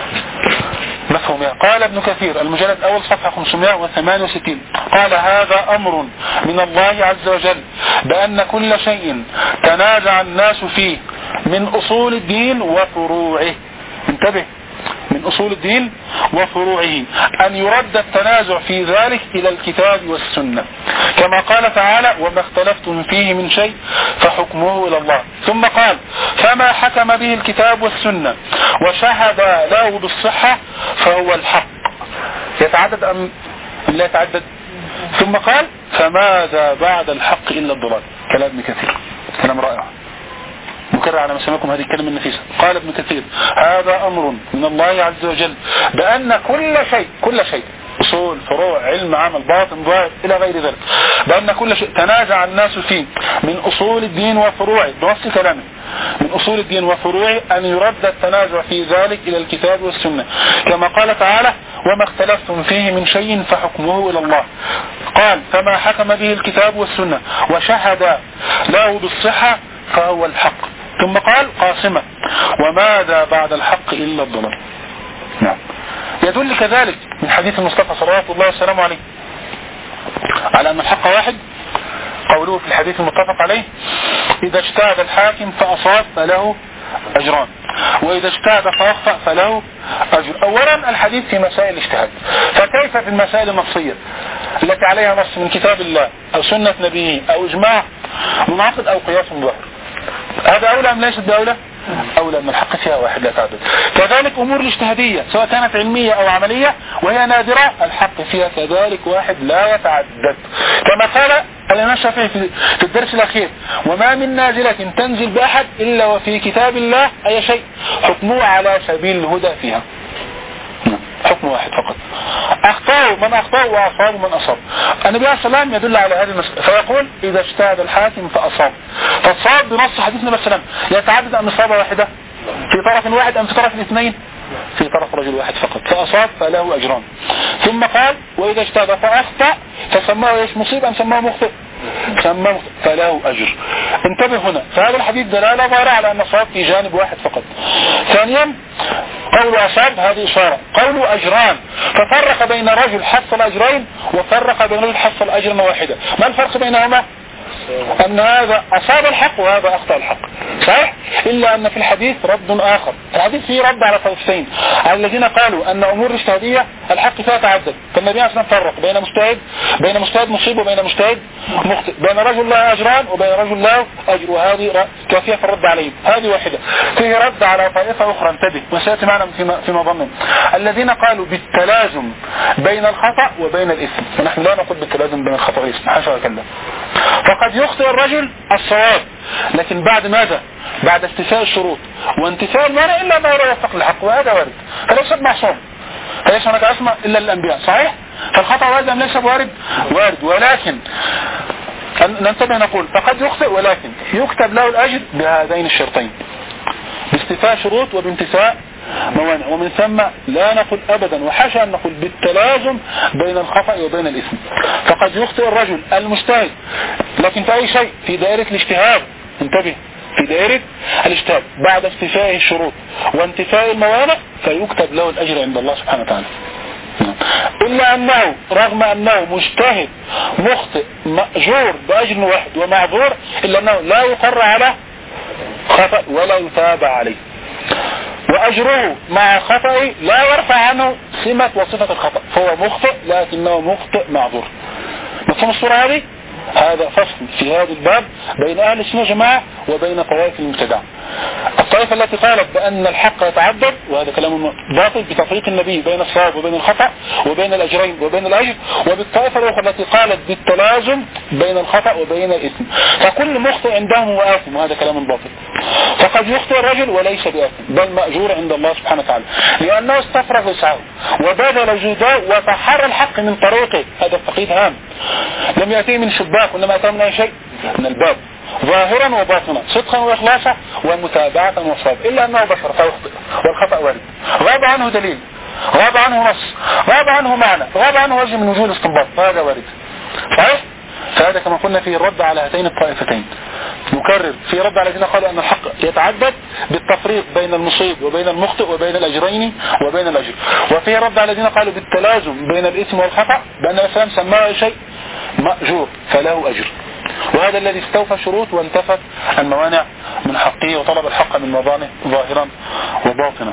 مفهومها. قال ابن كثير المجلد الأول صفحة 568 قال هذا أمر من الله عز وجل بأن كل شيء تنازع الناس فيه من أصول الدين وفروعه. انتبه، من أصول الدين وفروعه أن يرد التنازع في ذلك إلى الكتاب والسنة كما قال تعالى وما اختلفتم فيه من شيء فحكمه إلى الله. ثم قال فما حكم به الكتاب والسنة وشهد له بالصحة فهو الحق. يتعدد أم لا يتعدد؟ ثم قال فماذا بعد الحق إلا الضلال. كلام ابن كثير، كلام رائع مكرر على مسامعكم هذه الكلمة النفيسة. قال ابن كثير هذا أمر من الله عز وجل بأن كل شيء أصول فروع علم عمل باطن ظاهر إلى غير ذلك، بأن كل شيء تنازع الناس فيه من أصول الدين وفروعه بنص كلامه من أصول الدين وفروعه أن يرد التنازع في ذلك إلى الكتاب والسنة كما قال تعالى وما اختلفتم فيه من شيء فحكمه إلى الله. قال فما حكم به الكتاب والسنة وشهد له بالصحة فهو الحق. ثم قال قاسمة وماذا بعد الحق إلا الضلال. نعم. يدل كذلك من حديث المصطفى صلى الله عليه وسلم على أن الحق واحد قوله في الحديث المتفق عليه إذا اجتهد الحاكم فأصاب فله أجران وإذا اجتهد فأخطأ فله أجر. أولا الحديث في مسائل الاجتهاد، فكيف في المسائل النصية التي عليها نص من كتاب الله أو سنة نبيه أو إجماع منعقد أو قياس ظاهر؟ هذا أولى أم ليست بأولى؟ أولى من الحق فيها واحد لا تعدد. كذلك أمور الاجتهادية سواء كانت علمية أو عملية وهي نادرة الحق فيها كذلك واحد لا يتعدد كما قال الإمام الشافعي في الدرس الأخير وما من نازلة تنزل بأحد إلا وفي كتاب الله أي شيء حكمه على سبيل الهدى فيها. حكم واحد فقط، أخطأوا من أخطأوا وأصابوا من أصاب. النبي عليه الصلاة والسلام يدل على هذه المسألة فيقول إذا اجتهد الحاكم فأصاب، فالصواب بنص حديث النبي صلى الله عليه وسلم يتعدد أم إصابة واحدة في طرف واحد أم في طرف الاثنين؟ في طرف رجل واحد فقط، فأصاب فله أجران. ثم قال وإذا اجتهد فأخطأ فسماه ايش مصيب أم سماه مخطئ؟ سماه مخطئ فله أجر. انتبه هنا، فهذا الحديث دلالة ظاهرة على أن الصواب في جانب واحد فقط. ثانيا قول أصاب هذه إشارة، قول أجران ففرق بين رجل حصل أجرين وفرق بين رجل حصل أجرا واحدا. ما الفرق بينهما؟ أن هذا أصاب الحق وهذا أخطأ الحق، صحيح؟ إلا أن في الحديث رد آخر. الحديث فيه رد على طائفتين، على الذين قالوا أن أمور الاجتهادية الحق فيها تعدد، فالنبي عليه الصلاة والسلام فرق بين مجتهد مصيب وبين مجتهد مخطئ، بين رجل له أجران وبين رجل له أجر، وهذه كافية في الرد عليهم. هذه واحدة. فيه رد على طائفة أخرى، انتبه وسيأتي معنا فيما ضمن، الذين قالوا بالتلازم بين الخطأ وبين الإثم، ونحن لا نقول بالتلازم بين الخطأ والإثم، حاشا وكلا. فقد يخطئ الرجل الصواب، لكن بعد ماذا؟ بعد استيفاء الشروط وانتفاء المانع إلا ما يوفق للحق، وهذا وارد. فليس معصوم، فليس هناك عصمة إلا للأنبياء، صحيح؟ فالخطأ وارد أم ليس وارد؟ وارد، ولكن ننتبه نقول فقد يخطئ ولكن يكتب له الأجر بهذين الشرطين، باستيفاء شروط وبانتفاء موانع. ومن ثم لا نقول أبدا وحاشا أن نقول بالتلازم بين الخطأ وبين الإثم. فقد يخطئ الرجل المجتهد لكن في أي شيء، في دائرة الاجتهاد، انتبه، في دائرة الاجتهاد بعد استيفاء الشروط وانتفاء الموانع، فيكتب له الأجر عند الله سبحانه وتعالى. إلا أنه رغم أنه مجتهد مخطئ مأجور بأجر واحد ومعذور، إلا أنه لا يقر على خطأ ولا يتابع عليه، وأجره مع خطأه لا يرفع عنه سمة وصفة الخطأ، فهو مخطئ لكنه مخطئ معذور. مفهوم الصورة هذه؟ هذا فصل في هذا الباب بين أهل السنة والجماعة وبين طوائف المبتدعة. الطائفة التي قالت بأن الحق يتعدد، وهذا كلام باطل، بتفريق النبي بين الصواب وبين الخطأ وبين الأجرين وبين الأجر، وبالطائفة الأخرى التي قالت بالتلازم بين الخطأ وبين الإثم. فكل مخطئ عندهم هو آثم، وهذا كلام باطل. فقد يخطئ الرجل وليس بآثم، بل مأجور عند الله سبحانه وتعالى، لأنه استفرغ سعيه وبذل جهده وتحرى الحق من طريقه. هذا التقييد هام، لم يأتيه من شباك وإنما أتاه من أي شيء، من الباب، ظاهرا وباطنا، صدقا وإخلاصا ومتابعة وصواب. إلا أنه بشر فيخطئ والخطأ وارد، غاب عنه دليل، غاب عنه نص، غاب عنه معنى، غاب عنه وجه من وجوه الاستنباط، فهذا وارد، صحيح؟ فهذا كما قلنا فيه الرد على هاتين الطائفتين. نكرر، في رد على الذين قالوا أن الحق يتعدد بالتفريق بين المصيب وبين المخطئ وبين الأجرين وبين الأجر، وفي رد على الذين قالوا بالتلازم بين الإثم والخطأ، بأن الإسلام سماه شيء مأجور فله أجر، وهذا الذي استوفى شروط وانتفت الموانع من حقه وطلب الحق من مظانه ظاهرا وباطنا.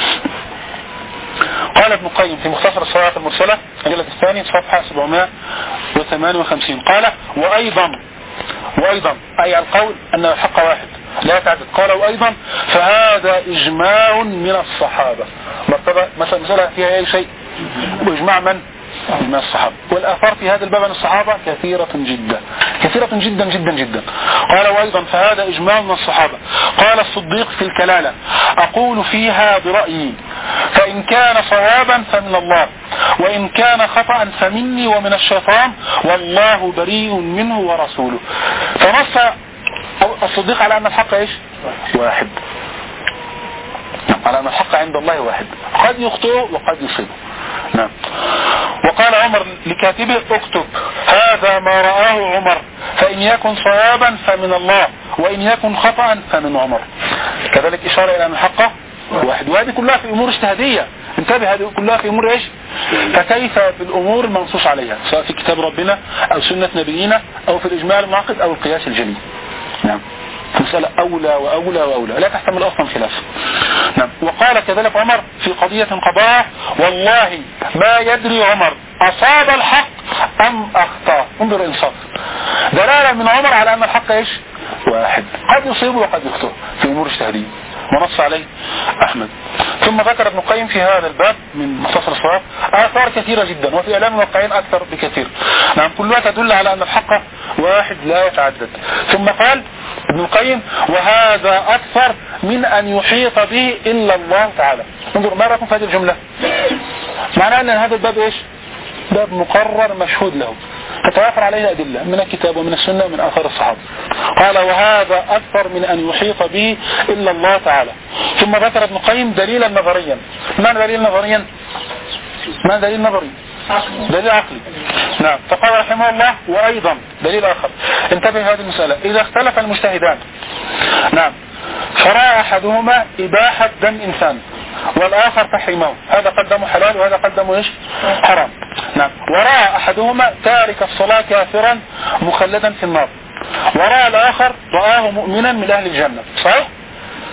قال ابن القيم في مختصر الصواعق المرسلة الجلد الثاني صفحة 758 قال وأيضا أي القول أن الحق واحد لا يتعدد، قال وأيضا فهذا إجماع من الصحابة، مسألة فيها أي شيء، وإجماع من الصحابة، والآثار في هذا الباب عن الصحابة كثيرة جدا جدا جدا. قال وأيضا فهذا إجماع من الصحابة. قال الصديق في الكلالة أقول فيها برأيي، فإن كان صوابا فمن الله، وإن كان خطأ فمني ومن الشيطان، والله بريء منه ورسوله. فنص الصديق على أن الحق إيش؟ واحد، على أن الحق عند الله واحد، قد يخطئه وقد يصيبه. نعم. وقال عمر لكاتبه اكتب هذا ما رآه عمر، فإن يكن صوابا فمن الله، وإن يكن خطأ فمن عمر. كذلك إشارة إلى أن الحق واحد، وهذه كلها في أمور اجتهادية، انتبه، هذه كلها في أمور إيش؟ فكيف في الأمور المنصوص عليها، سواء في كتاب ربنا أو سنة نبينا أو في الإجماع المعقد أو القياس الجلي. نعم، مسألة أولى وأولى وأولى، لا تحتمل أصلا خلاف. نعم. وقال كذلك عمر في قضية قضاء والله ما يدري عمر أصاب الحق أم أخطأ. انظر إنصاف، دلالة من عمر على أن الحق إيش؟ واحد، قد يصيبه وقد يخطئ في أمور اجتهادية، ونص عليه أحمد. ثم ذكر ابن القيم في هذا الباب من مختصر الصواب آثار كثيرة جدا، وفي إعلام الواقعين أكثر بكثير. نعم، كلها تدل على أن الحق واحد لا يتعدد. ثم قال ابن القيم وهذا أكثر من أن يحيط به إلا الله تعالى. انظر ما رأيكم في هذه الجملة؟ معناه أن هذا الباب إيش؟ باب مقرر مشهود له، تتوافر عليه أدلة من الكتاب ومن السنة ومن آثار الصحابة. قال وهذا أكثر من أن يحيط به إلا الله تعالى. ثم ذكر ابن القيم دليلا نظريا. ما دليل نظريا؟ ما دليل نظري؟ دليل عقلي. نعم. فقال رحمه الله وأيضا دليل آخر. انتبه هذه المسألة، إذا اختلف المجتهدان، نعم، فرأى أحدهما إباحة دم إنسان والآخر تحريمه، هذا قدمه حلال وهذا قدمه إيش؟ حرام. نعم. ورأى أحدهما تارك الصلاة كافرا مخلدا في النار، ورأى الآخر رآه مؤمنا من أهل الجنة، صحيح؟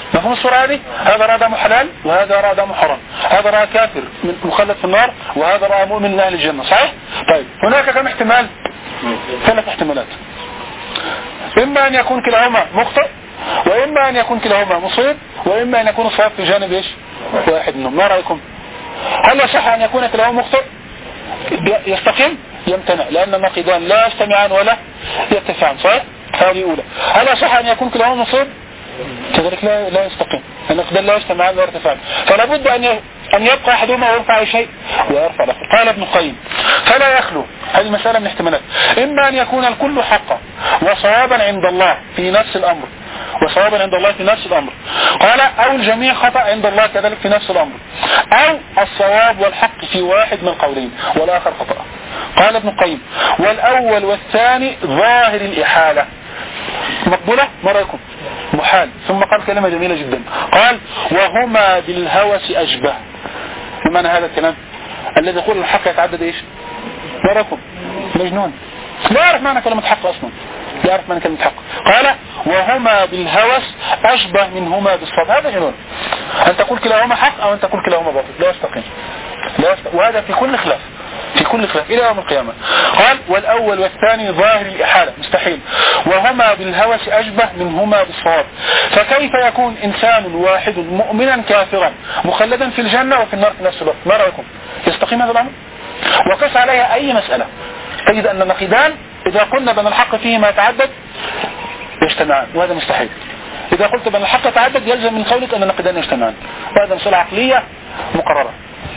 مفهوم الصورة هذه؟ هذا رأى دمه حلال وهذا رأى دمه حرام، هذا رأى كافر مخلد في النار وهذا رأى مؤمن من أهل الجنة، صحيح؟ طيب هناك كم احتمال؟ 3 احتمالات. إما أن يكون كلاهما مخطئ، وإما أن يكون كلاهما مصيب، وإما أن يكون الصواب في جانب إيش؟ واحد منهم. ما رأيكم؟ هل يصح أن يكون كلاهما مخطئ؟ يستقيم؟ يمتنع، لأن النقيضان لا يجتمعان ولا يرتفعان، صحيح؟ هذه أولى. هل يصح أن يكون كلاهما مصيب؟ كذلك لا يستقيم، النقيضان لا يجتمعان ولا يرتفعان، فلا بد أن يبقى أحدهما ويرفع شيء ويرفع الآخر. قال ابن القيم فلا يخلو، هذه مسألة من احتمالات، إما أن يكون الكل حقا وصوابا عند الله في نفس الأمر، وصوابا عند الله في نفس الأمر، قال أو الجميع خطأ عند الله كذلك في نفس الأمر، أو الصواب والحق في واحد من قولين والآخر خطأ. قال ابن القيم والأول والثاني ظاهر الإحالة، مقبولة؟ ما رأيكم؟ محال. ثم قال كلمة جميلة جدا، قال وهما بالهوس أشبه. بمعنى هذا الكلام الذي يقول الحق يتعدد إيش؟ ما رأيكم؟ مجنون، لا يعرف معنى كلمة حق أصلا، لا يعرف معنى كلمة حق. قال وهما بالهوس أشبه منهما بالصواب، هذا جنون. أن تقول كلاهما حق أو أن تقول كلاهما باطل، لا يستقيم، وهذا في كل خلاف، في كل خلاف إلى يوم القيامة. قال والأول والثاني ظاهر الإحالة، مستحيل. وهما بالهوس أشبه منهما بالصواب، فكيف يكون إنسان واحد مؤمنا كافرا مخلدا في الجنة وفي النار في نفس الوقت؟ ما رأيكم؟ يستقيم هذا الأمر؟ وقس عليها أي مسألة تجد أن النقيضان إذا قلنا بأن الحق فيه ما يتعدد يجتمعان، وهذا مستحيل. إذا قلت بأن الحق يتعدد يلزم من قولك أن النقيضان يجتمعان، وهذا مسألة عقلية مقررة.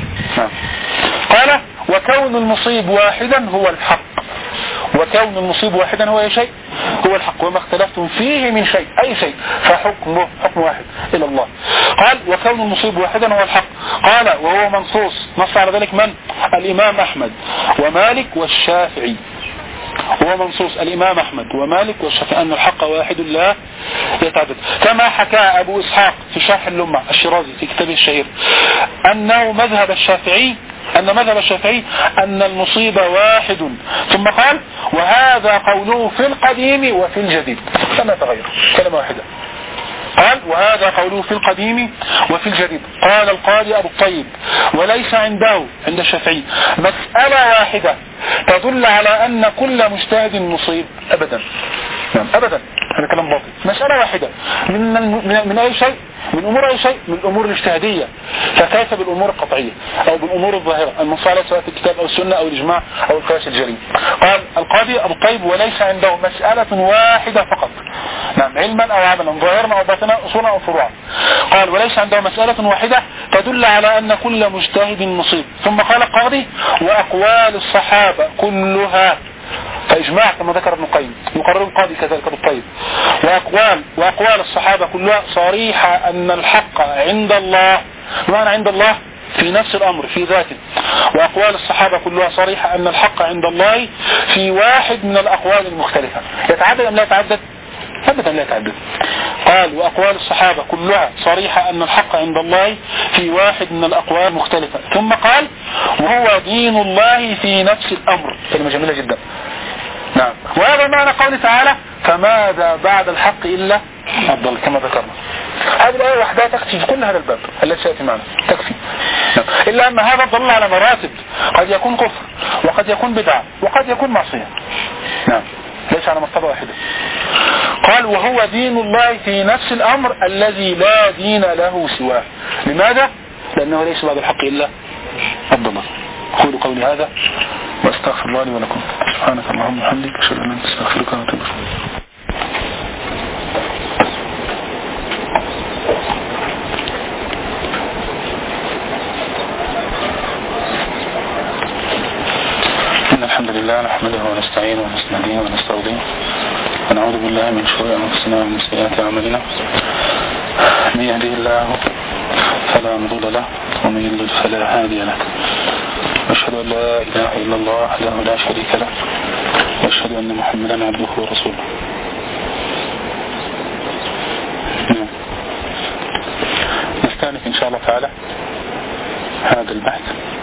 قال وكون المصيب واحدا هو الحق، وكون المصيب واحدا هو أي شيء؟ هو الحق، وما اختلفتم فيه من شيء أي شيء فحكمه حكم واحد إلى الله. قال وكون المصيب واحدا هو الحق، قال وهو منصوص، نص على ذلك من؟ الإمام أحمد ومالك والشافعي، هو منصوص الإمام أحمد ومالك والشافعي أن الحق واحد لا يتعدد، كما حكى أبو إسحاق في شرح اللمة الشيرازي في كتابه الشهير أنه مذهب الشافعي أن المصيب واحد، ثم قال وهذا قوله في القديم وفي الجديد، لم يتغير، كلمة واحدة. قال وهذا قوله في القديم وفي الجديد. قال القاضي أبو الطيب وليس عنده عند الشافعي مسألة واحدة تدل على أن كل مجتهد مصيب أبدا، أبدا، هذا كلام باطل. مسألة واحدة من أي شيء؟ من أمور أي شيء؟ من الأمور الاجتهادية، فكيف بالأمور القطعية أو بالأمور الظاهرة المنصالة سواء في الكتاب أو السنة أو الإجماع أو القياس الجلي. قال القاضي أبو الطيب وليس عنده مسألة واحدة فقط، نعم، علما أو عملا، ظاهرا أو باطنا، أصولا أو فروعا. قال وليس عنده مسألة واحدة تدل على أن كل مجتهد مصيب. ثم قال القاضي وأقوال الصحابة كلها، فإجماع كما ذكر ابن القيم، يقرر القاضي كذلك ابن الطيب، وأقوال الصحابة كلها صريحة أن الحق عند الله، بمعنى عند الله في نفس الأمر في ذاته، وأقوال الصحابة كلها صريحة أن الحق عند الله في واحد من الأقوال المختلفة. يتعدد أم لا يتعدد؟ أبدا لا يتعدد. قال وأقوال الصحابة كلها صريحة أن الحق عند الله في واحد من الأقوال المختلفة. ثم قال وهو دين الله في نفس الأمر، كلمة جميلة جدا، نعم. وهذا معنى قوله تعالى فماذا بعد الحق إلا الضلال كما ذكرنا. هذه الآية وحدها تكفي في كل هذا الباب الذي سيأتي معنا، تكفي. نعم. إلا أن هذا ضل على مراتب، قد يكون كفر وقد يكون بدعة وقد يكون معصية، نعم، ليس على مرتبة واحدة. قال وهو دين الله في نفس الأمر الذي لا دين له سواه. لماذا؟ لأنه ليس بعد الحق إلا الضلال. قولوا قولي هذا واستغفر الله لي ولكم. سبحانك اللهم وبحمدك أشهد أن لا إله إلا أنت أستغفرك وأتوب إليك. الحمد لله نحمده ونستعينه ونستهديه ونستغفره ونعوذ بالله من شرور أنفسنا ومن سيئات أعمالنا، من يهده الله فلا مضل له ومن يضلل فلا هادي له، وأشهد أن لا إله إلا الله وحده لا شريك له، وأشهد أن محمدا عبده ورسوله. نستأنف إن شاء الله تعالى هذا البحث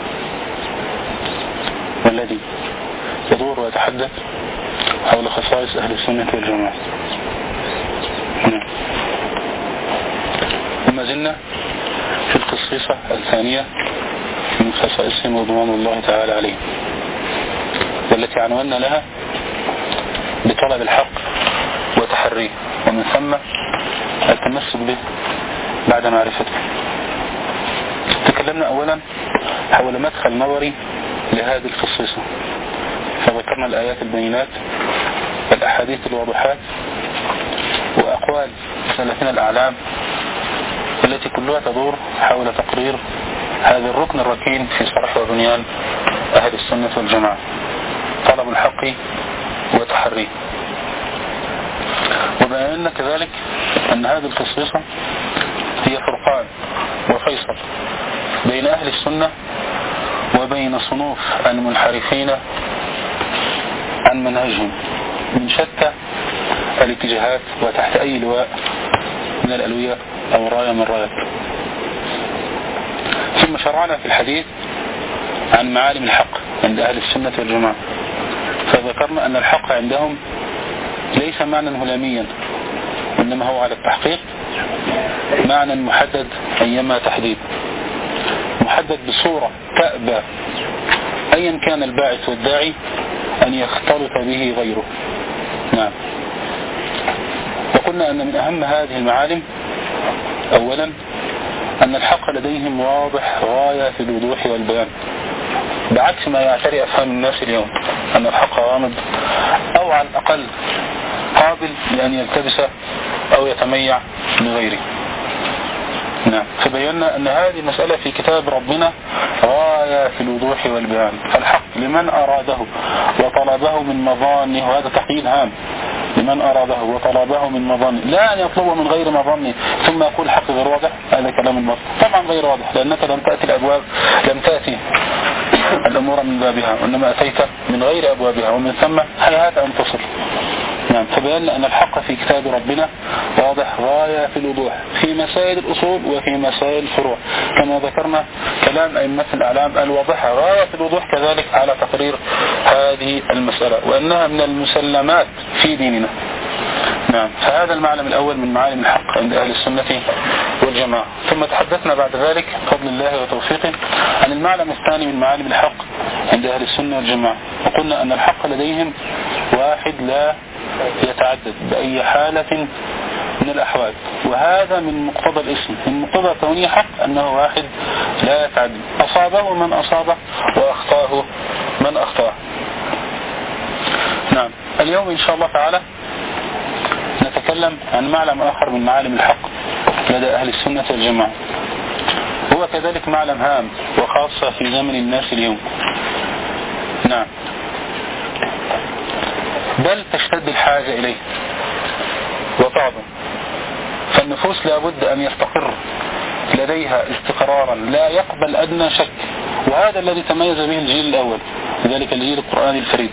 والذي يدور ويتحدث حول خصائص أهل السنة والجماعة. وما زلنا في الخصيصة الثانية من خصائصهم رضوان الله تعالى عليهم، والتي عنونا لها بطلب الحق وتحريه، ومن ثم التمسك به بعد معرفته. تكلمنا أولا حول مدخل نظري لهذه الخصيصة، فذكرنا الآيات البينات، الأحاديث الواضحات، وأقوال سلفنا الأعلام التي كلها تدور حول تقرير هذا الركن الركين في صرح وبنيان أهل السنة والجماعة، طلب الحق وتحريه. وبينا كذلك أن هذه الخصيصة هي فرقان وفيصل بين أهل السنة وبين صنوف المنحرفين عن منهجهم من شتى الاتجاهات وتحت أي لواء من الألوية أو راية من رايات. ثم شرعنا في الحديث عن معالم الحق عند أهل السنة والجماعة، فذكرنا أن الحق عندهم ليس معنى هلاميا، وإنما هو على التحقيق معنى محدد، أيما تحديد محدد بصورة تأبى أيا كان الباعث والداعي أن يختلط به غيره. نعم. وقلنا أن من أهم هذه المعالم أولا أن الحق لديهم واضح غاية في الوضوح والبيان، بعكس ما يعتري أفهام الناس اليوم أن الحق غامض أو على الأقل قابل لأن يلتبس أو يتميع لغيره. نعم. فبينا أن هذه المسألة في كتاب ربنا غاية في الوضوح والبيان، فالحق لمن أراده وطلبه من مظانه، وهذا تقييد هام، لمن أراده وطلبه من مظانه، لا أن يطلبه من غير مظانه ثم يقول الحق غير واضح، هذا كلام الباطل طبعا غير واضح، لأنك لم تأتي الأبواب، لم تأتي الأمور من بابها، وإنما أتيت من غير أبوابها، ومن ثم هيهات أن تصل. نعم. فبينا أن الحق في كتاب ربنا واضح غاية في الوضوح في مسائل الأصول وفي مسائل الفروع، كما ذكرنا كلام أئمة الأعلام الواضحة غاية في الوضوح كذلك على تقرير هذه المسألة، وأنها من المسلمات في ديننا. نعم. فهذا المعلم الأول من معالم الحق عند أهل السنة والجماعة. ثم تحدثنا بعد ذلك بفضل الله وتوفيقه عن المعلم الثاني من معالم الحق عند أهل السنة والجماعة، وقلنا أن الحق لديهم واحد لا يتعدد بأي حالة من الأحوال، وهذا من مقتضى الاسم، من مقتضى كونه حق أنه واحد لا يتعدد، أصابه من أصابه وأخطاه من أخطاه. نعم. اليوم إن شاء الله تعالى نتكلم عن معلم آخر من معالم الحق لدى أهل السنة والجماعة، هو كذلك معلم هام وخاصة في زمن الناس اليوم. نعم. بل تشتد الحاجة إليه وتعظم، فالنفوس لابد أن يستقر لديها استقرارا لا يقبل أدنى شك، وهذا الذي تميز به الجيل الأول، ذلك الجيل القرآني الفريد.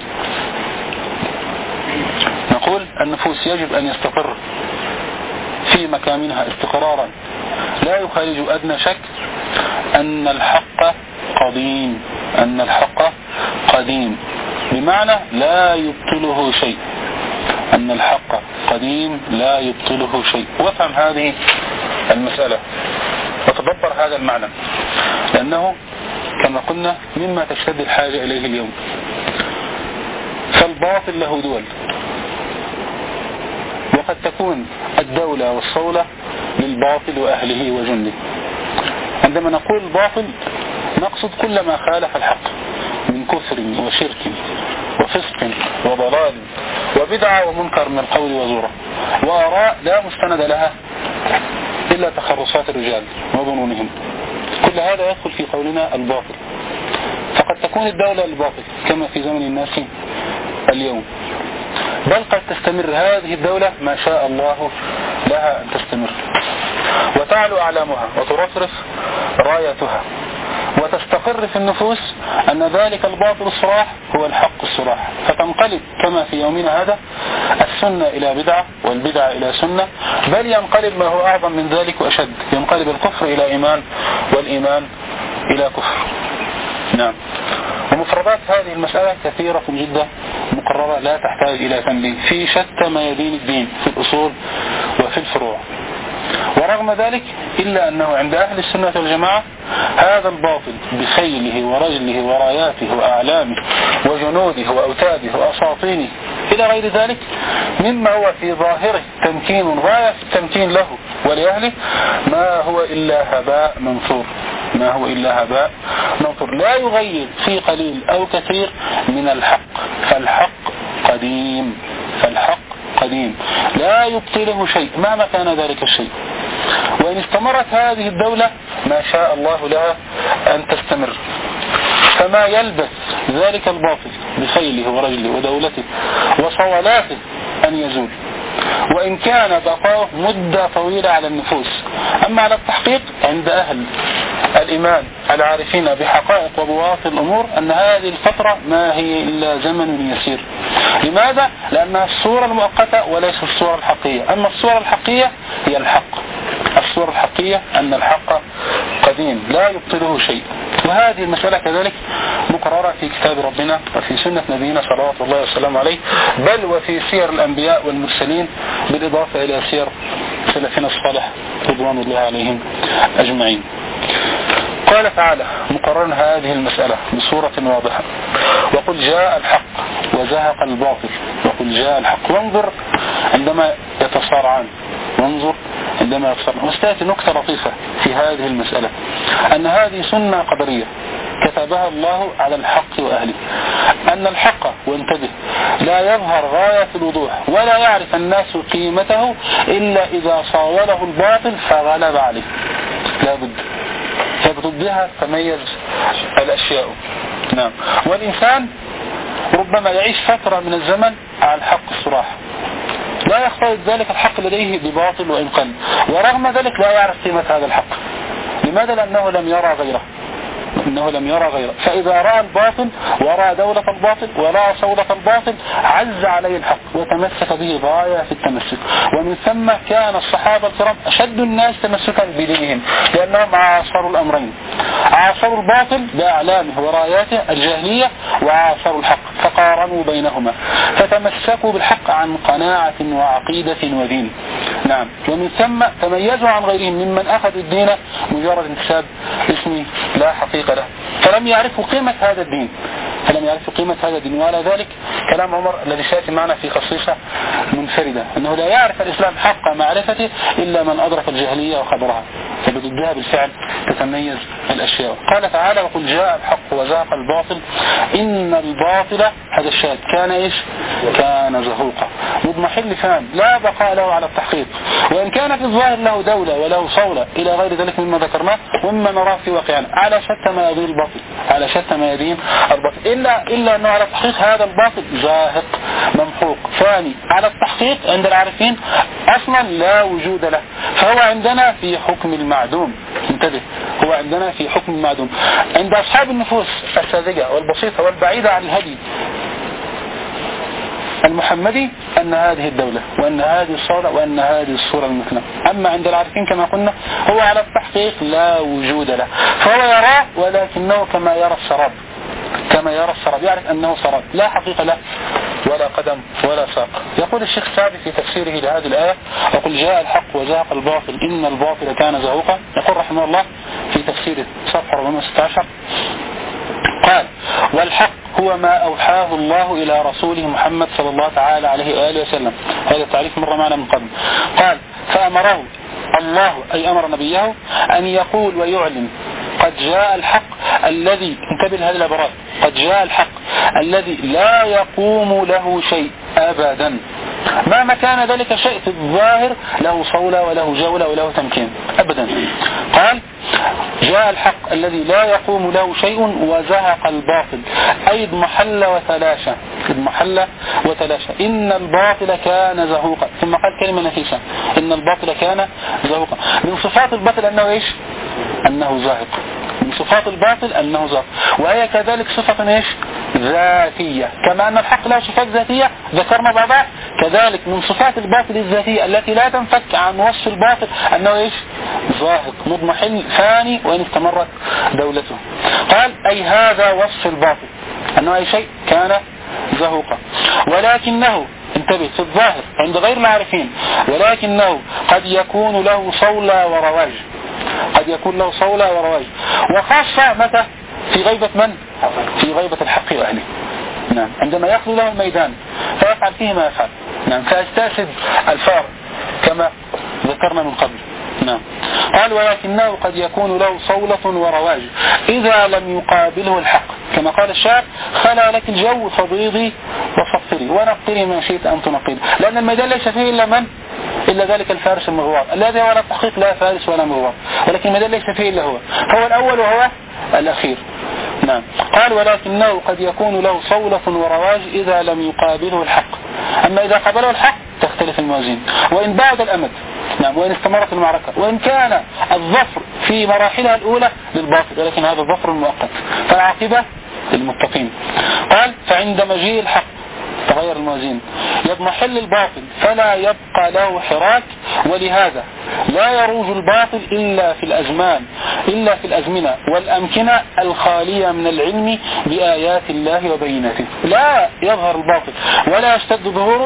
نقول النفوس يجب أن يستقر في مكامنها استقرارا لا يخالج أدنى شك أن الحق قديم، أن الحق قديم بمعنى لا يبطله شيء، أن الحق قديم لا يبطله شيء. وافهم هذه المسألة وتدبر هذا المعنى، لأنه كما قلنا مما تشتد الحاجة إليه اليوم. فالباطل له دول، وقد تكون الدولة والصولة للباطل وأهله وجنده. عندما نقول باطل نقصد كل ما خالف الحق من كفر وشرك وفسق وضلال وبدعة ومنكر من القول وزوره، وآراء لا مستند لها إلا تخرصات الرجال وظنونهم، كل هذا يدخل في قولنا الباطل. فقد تكون الدولة الباطل كما في زمن الناس اليوم، بل قد تستمر هذه الدولة ما شاء الله لها أن تستمر، وتعلو أعلامها وترفرف رايتها، وتستقر في النفوس أن ذلك الباطل الصراح هو الحق الصراح، فتنقلب كما في يومنا هذا السنة إلى بدعة والبدعة إلى سنة، بل ينقلب ما هو أعظم من ذلك وأشد، ينقلب الكفر إلى إيمان والإيمان إلى كفر. نعم. ومفردات هذه المسألة كثيرة جدا مقررة لا تحتاج إلى تنبيه في شتى ميادين الدين، في الأصول وفي الفروع. ورغم ذلك إلا أنه عند أهل السنة والجماعة هذا الباطل بخيله ورجله وراياته وأعلامه وجنوده وأوتاده وأساطينه إلى غير ذلك مما هو في ظاهره تمكين غاية في التمكين له ولأهله ما هو إلا هباء منثور، ما هو إلا هباء منثور لا يغير في قليل أو كثير من الحق. فالحق قديم، فالحق قديم لا يبطله شيء مهما كان ذلك الشيء. وإن استمرت هذه الدولة ما شاء الله لها أن تستمر، فما يلبث ذلك الباطل بخيله ورجله ودولته وصولاته أن يزول، وإن كان بقاؤه مدة طويلة على النفوس. أما على التحقيق عند أهل الإيمان العارفين بحقائق وبواطن الأمور أن هذه الفترة ما هي إلا زمن يسير. لماذا؟ لأنها الصورة المؤقتة وليس الصورة الحقيقية. أما الصورة الحقيقية هي الحق، الصورة الحقيقية أن الحق قديم لا يبطله شيء. وهذه المسألة كذلك مقررة في كتاب ربنا وفي سنة نبينا صلوات الله وسلامه عليه، بل وفي سير الأنبياء والمرسلين بالإضافة إلى سير سلفنا الصالح رضوان الله عليهم أجمعين. قال تعالى مقررا هذه المسألة بصورة واضحة: وقل جاء الحق وزهق الباطل، وقل جاء الحق. وانظر عندما يتصارعان، وانظر عندما يتصارعان. وستأتي نكتة لطيفة في هذه المسألة، أن هذه سنة قدرية كتبها الله على الحق وأهله، أن الحق وانتبه لا يظهر غاية الوضوح ولا يعرف الناس قيمته إلا إذا صاوله الباطل فغلب عليه. لا بد فبضدها تميز الأشياء. نعم. والإنسان ربما يعيش فترة من الزمن على الحق الصراحة، لا يختلط ذلك الحق لديه بباطل وإن قل، ورغم ذلك لا يعرف قيمة هذا الحق. لماذا؟ لأنه لم يرى غيره، إنه لم يرى غيره. فإذا رأى الباطل ورأى دولة الباطل ورأى صولة الباطل عز عليه الحق وتمسك به غاية في التمسك. ومن ثم كان الصحابة الكرام أشد الناس تمسكا بدينهم، لأنهم عاصروا الأمرين، عاصروا الباطل بأعلامه وراياته الجاهلية، وعاصروا الحق فقارنوا بينهما، فتمسكوا بالحق عن قناعة وعقيدة ودين. نعم. ومن ثم تميزوا عن غيرهم ممن أخذوا الدين مجرد انتساب اسمي لا حقيقة له، فلم يعرفوا قيمة هذا الدين، فلم يعرفوا قيمة هذا الدين. وعلى ذلك كلام عمر الذي سيأتي معنا في خصيصة منفردة، أنه لا يعرف الإسلام حق معرفته إلا من أدرك الجاهلية وخبرها، فبضدها بالفعل تتميز الأشياء. قال تعالى: وقل جاء الحق وزهق الباطل إن الباطل، هذا الشاهد، كان إيش؟ كان زهوقا. مضمحل فهم لا بقاء له على التحقيق، وإن كان في الظاهر له دولة وله صولة إلى غير ذلك مما ذكرناه ومما نراه في واقعنا، على شتى ما يدين الباطل، على شتى ما يدين الباطل، إلا أنه على التحقيق هذا الباطل زاهق ممحوق فاني. على التحقيق عند العارفين أصلا لا وجود له، فهو عندنا في حكم المعدوم. انتبه، هو عندنا في حكم المعدوم. عند أصحاب النفوس الساذجة والبسيطة والبعيدة عن الهدي المحمدي أن هذه الدولة وأن هذه الصورة وأن هذه الصورة المثنى. أما عند العارفين كما قلنا هو على التحقيق لا وجود له، فهو يراه ولكنه كما يرى السراب، كما يرى السراب، يعرف أنه سراب لا حقيقة له ولا قدم ولا ساق. يقول الشيخ سعدي في تفسيره لهذه الآية: وقل جاء الحق وزهق الباطل إن الباطل كان زهوقا. يقول رحمه الله في تفسيره صفحة 416 قال: والحق هو ما أوحاه الله إلى رسوله محمد صلى الله تعالى عليه وآله وسلم. هذا التعريف مر معنا من قبل. قال: فأمره الله، أي أمر نبيه، أن يقول ويعلن: قد جاء الحق الذي، انتبه لهذه العبارات، قد جاء الحق الذي لا يقوم له شيء أبدا، ما كان ذلك شيء في الظاهر له صولة وله جولة وله تمكين أبدا. قال: جاء الحق الذي لا يقوم له شيء وزهق الباطل، أي اضمحل وتلاشى، اضمحل وتلاشى. إن الباطل كان زهوقا. ثم قال كلمة نفيسة: إن الباطل كان زهوقا. من صفات الباطل أنه إيش؟ أنه زاهق. من صفات الباطل أنه زاهق، وهي كذلك صفة إيش؟ ذاتية. كما أن الحق له صفات ذاتية ذكرنا بعضها، كذلك من صفات الباطل الذاتية التي لا تنفك عن وصف الباطل أنه إيش؟ زاهق مضمحل فاني وإن استمرت دولته. قال: أي هذا وصف الباطل، أنه أي شيء كان زهوقا، ولكنه انتبه في الظاهر عند غير العارفين، ولكنه قد يكون له صولة ورواج، قد يكون له صولة ورواج، وخاصة متى؟ في غيبة من؟ في غيبة الحق وأهله. نعم، عندما يخلو له الميدان فيفعل فيه ما يفعل. نعم، فيستأسد الفار كما ذكرنا من قبل. نعم. قال ولكنه قد يكون له صولة ورواج إذا لم يقابله الحق، كما قال الشاعر: خلا لك الجو فبيضي وصفري ونقري ما شئت أن تنقري. لأن الميدان ليس فيه إلا من؟ إلا ذلك الفارس المغوار الذي هو على التحقيق لا فارس ولا مغوار، ولكن الميدان ليس فيه إلا هو الأول وهو الأخير. نعم. قال ولكنه قد يكون له صولة ورواج إذا لم يقابله الحق، أما إذا قابله الحق تختلف الموازين، وإن بعد الأمد. نعم، وإن استمرت المعركة، وإن كان الظفر في مراحلها الأولى للباطل، ولكن هذا الظفر المؤقت، فالعاقبة للمتقين. قال فعند مجيء الحق تغير الموازين، يضمحل الباطل فلا يبقى له حراك، ولهذا لا يروج الباطل إلا في الأزمنة والأمكنة الخالية من العلم بآيات الله وبيناته. لا يظهر الباطل ولا يشتد ظهوره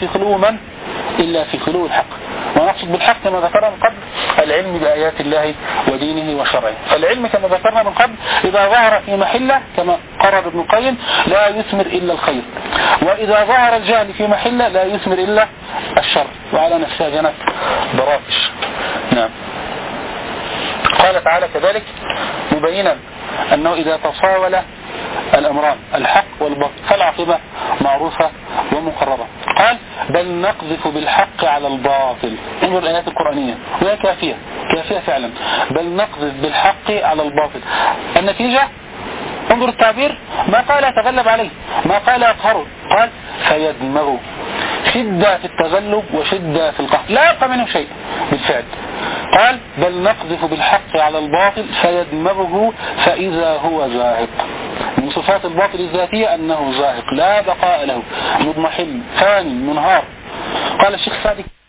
إلا في خلو الحق. ونقصد بالحق كما ذكرنا من قبل العلم بآيات الله ودينه وشرعه. فالعلم كما ذكرنا من قبل إذا ظهر في محلة كما قرر ابن القيم لا يثمر إلا الخير، وإذا ظهر الجهل في محلة لا يثمر إلا الشر، وعلى نفسها جنت براكش. نعم. قال تعالى كذلك مبينا أنه إذا تصاول الأمران الحق والباطل فالعاقبة معروفة ومقررة. قال بل نقذف بالحق على الباطل. انظر الآيات القرآنية وهي كافية فعلا. بل نقذف بالحق على الباطل. النتيجة انظر التعبير، ما قال يتغلب عليه، ما قال يقهره، قال فيدمغه. شدة في التغلب وشدة في القهر، لا يبقى منه شيء بالفعل. قال بل نقذف بالحق على الباطل فيدمغه فإذا هو زاهق. من صفات الباطل الذاتية أنه زاهق لا بقاء له، مضمحل فاني منهار. قال الشيخ سعدي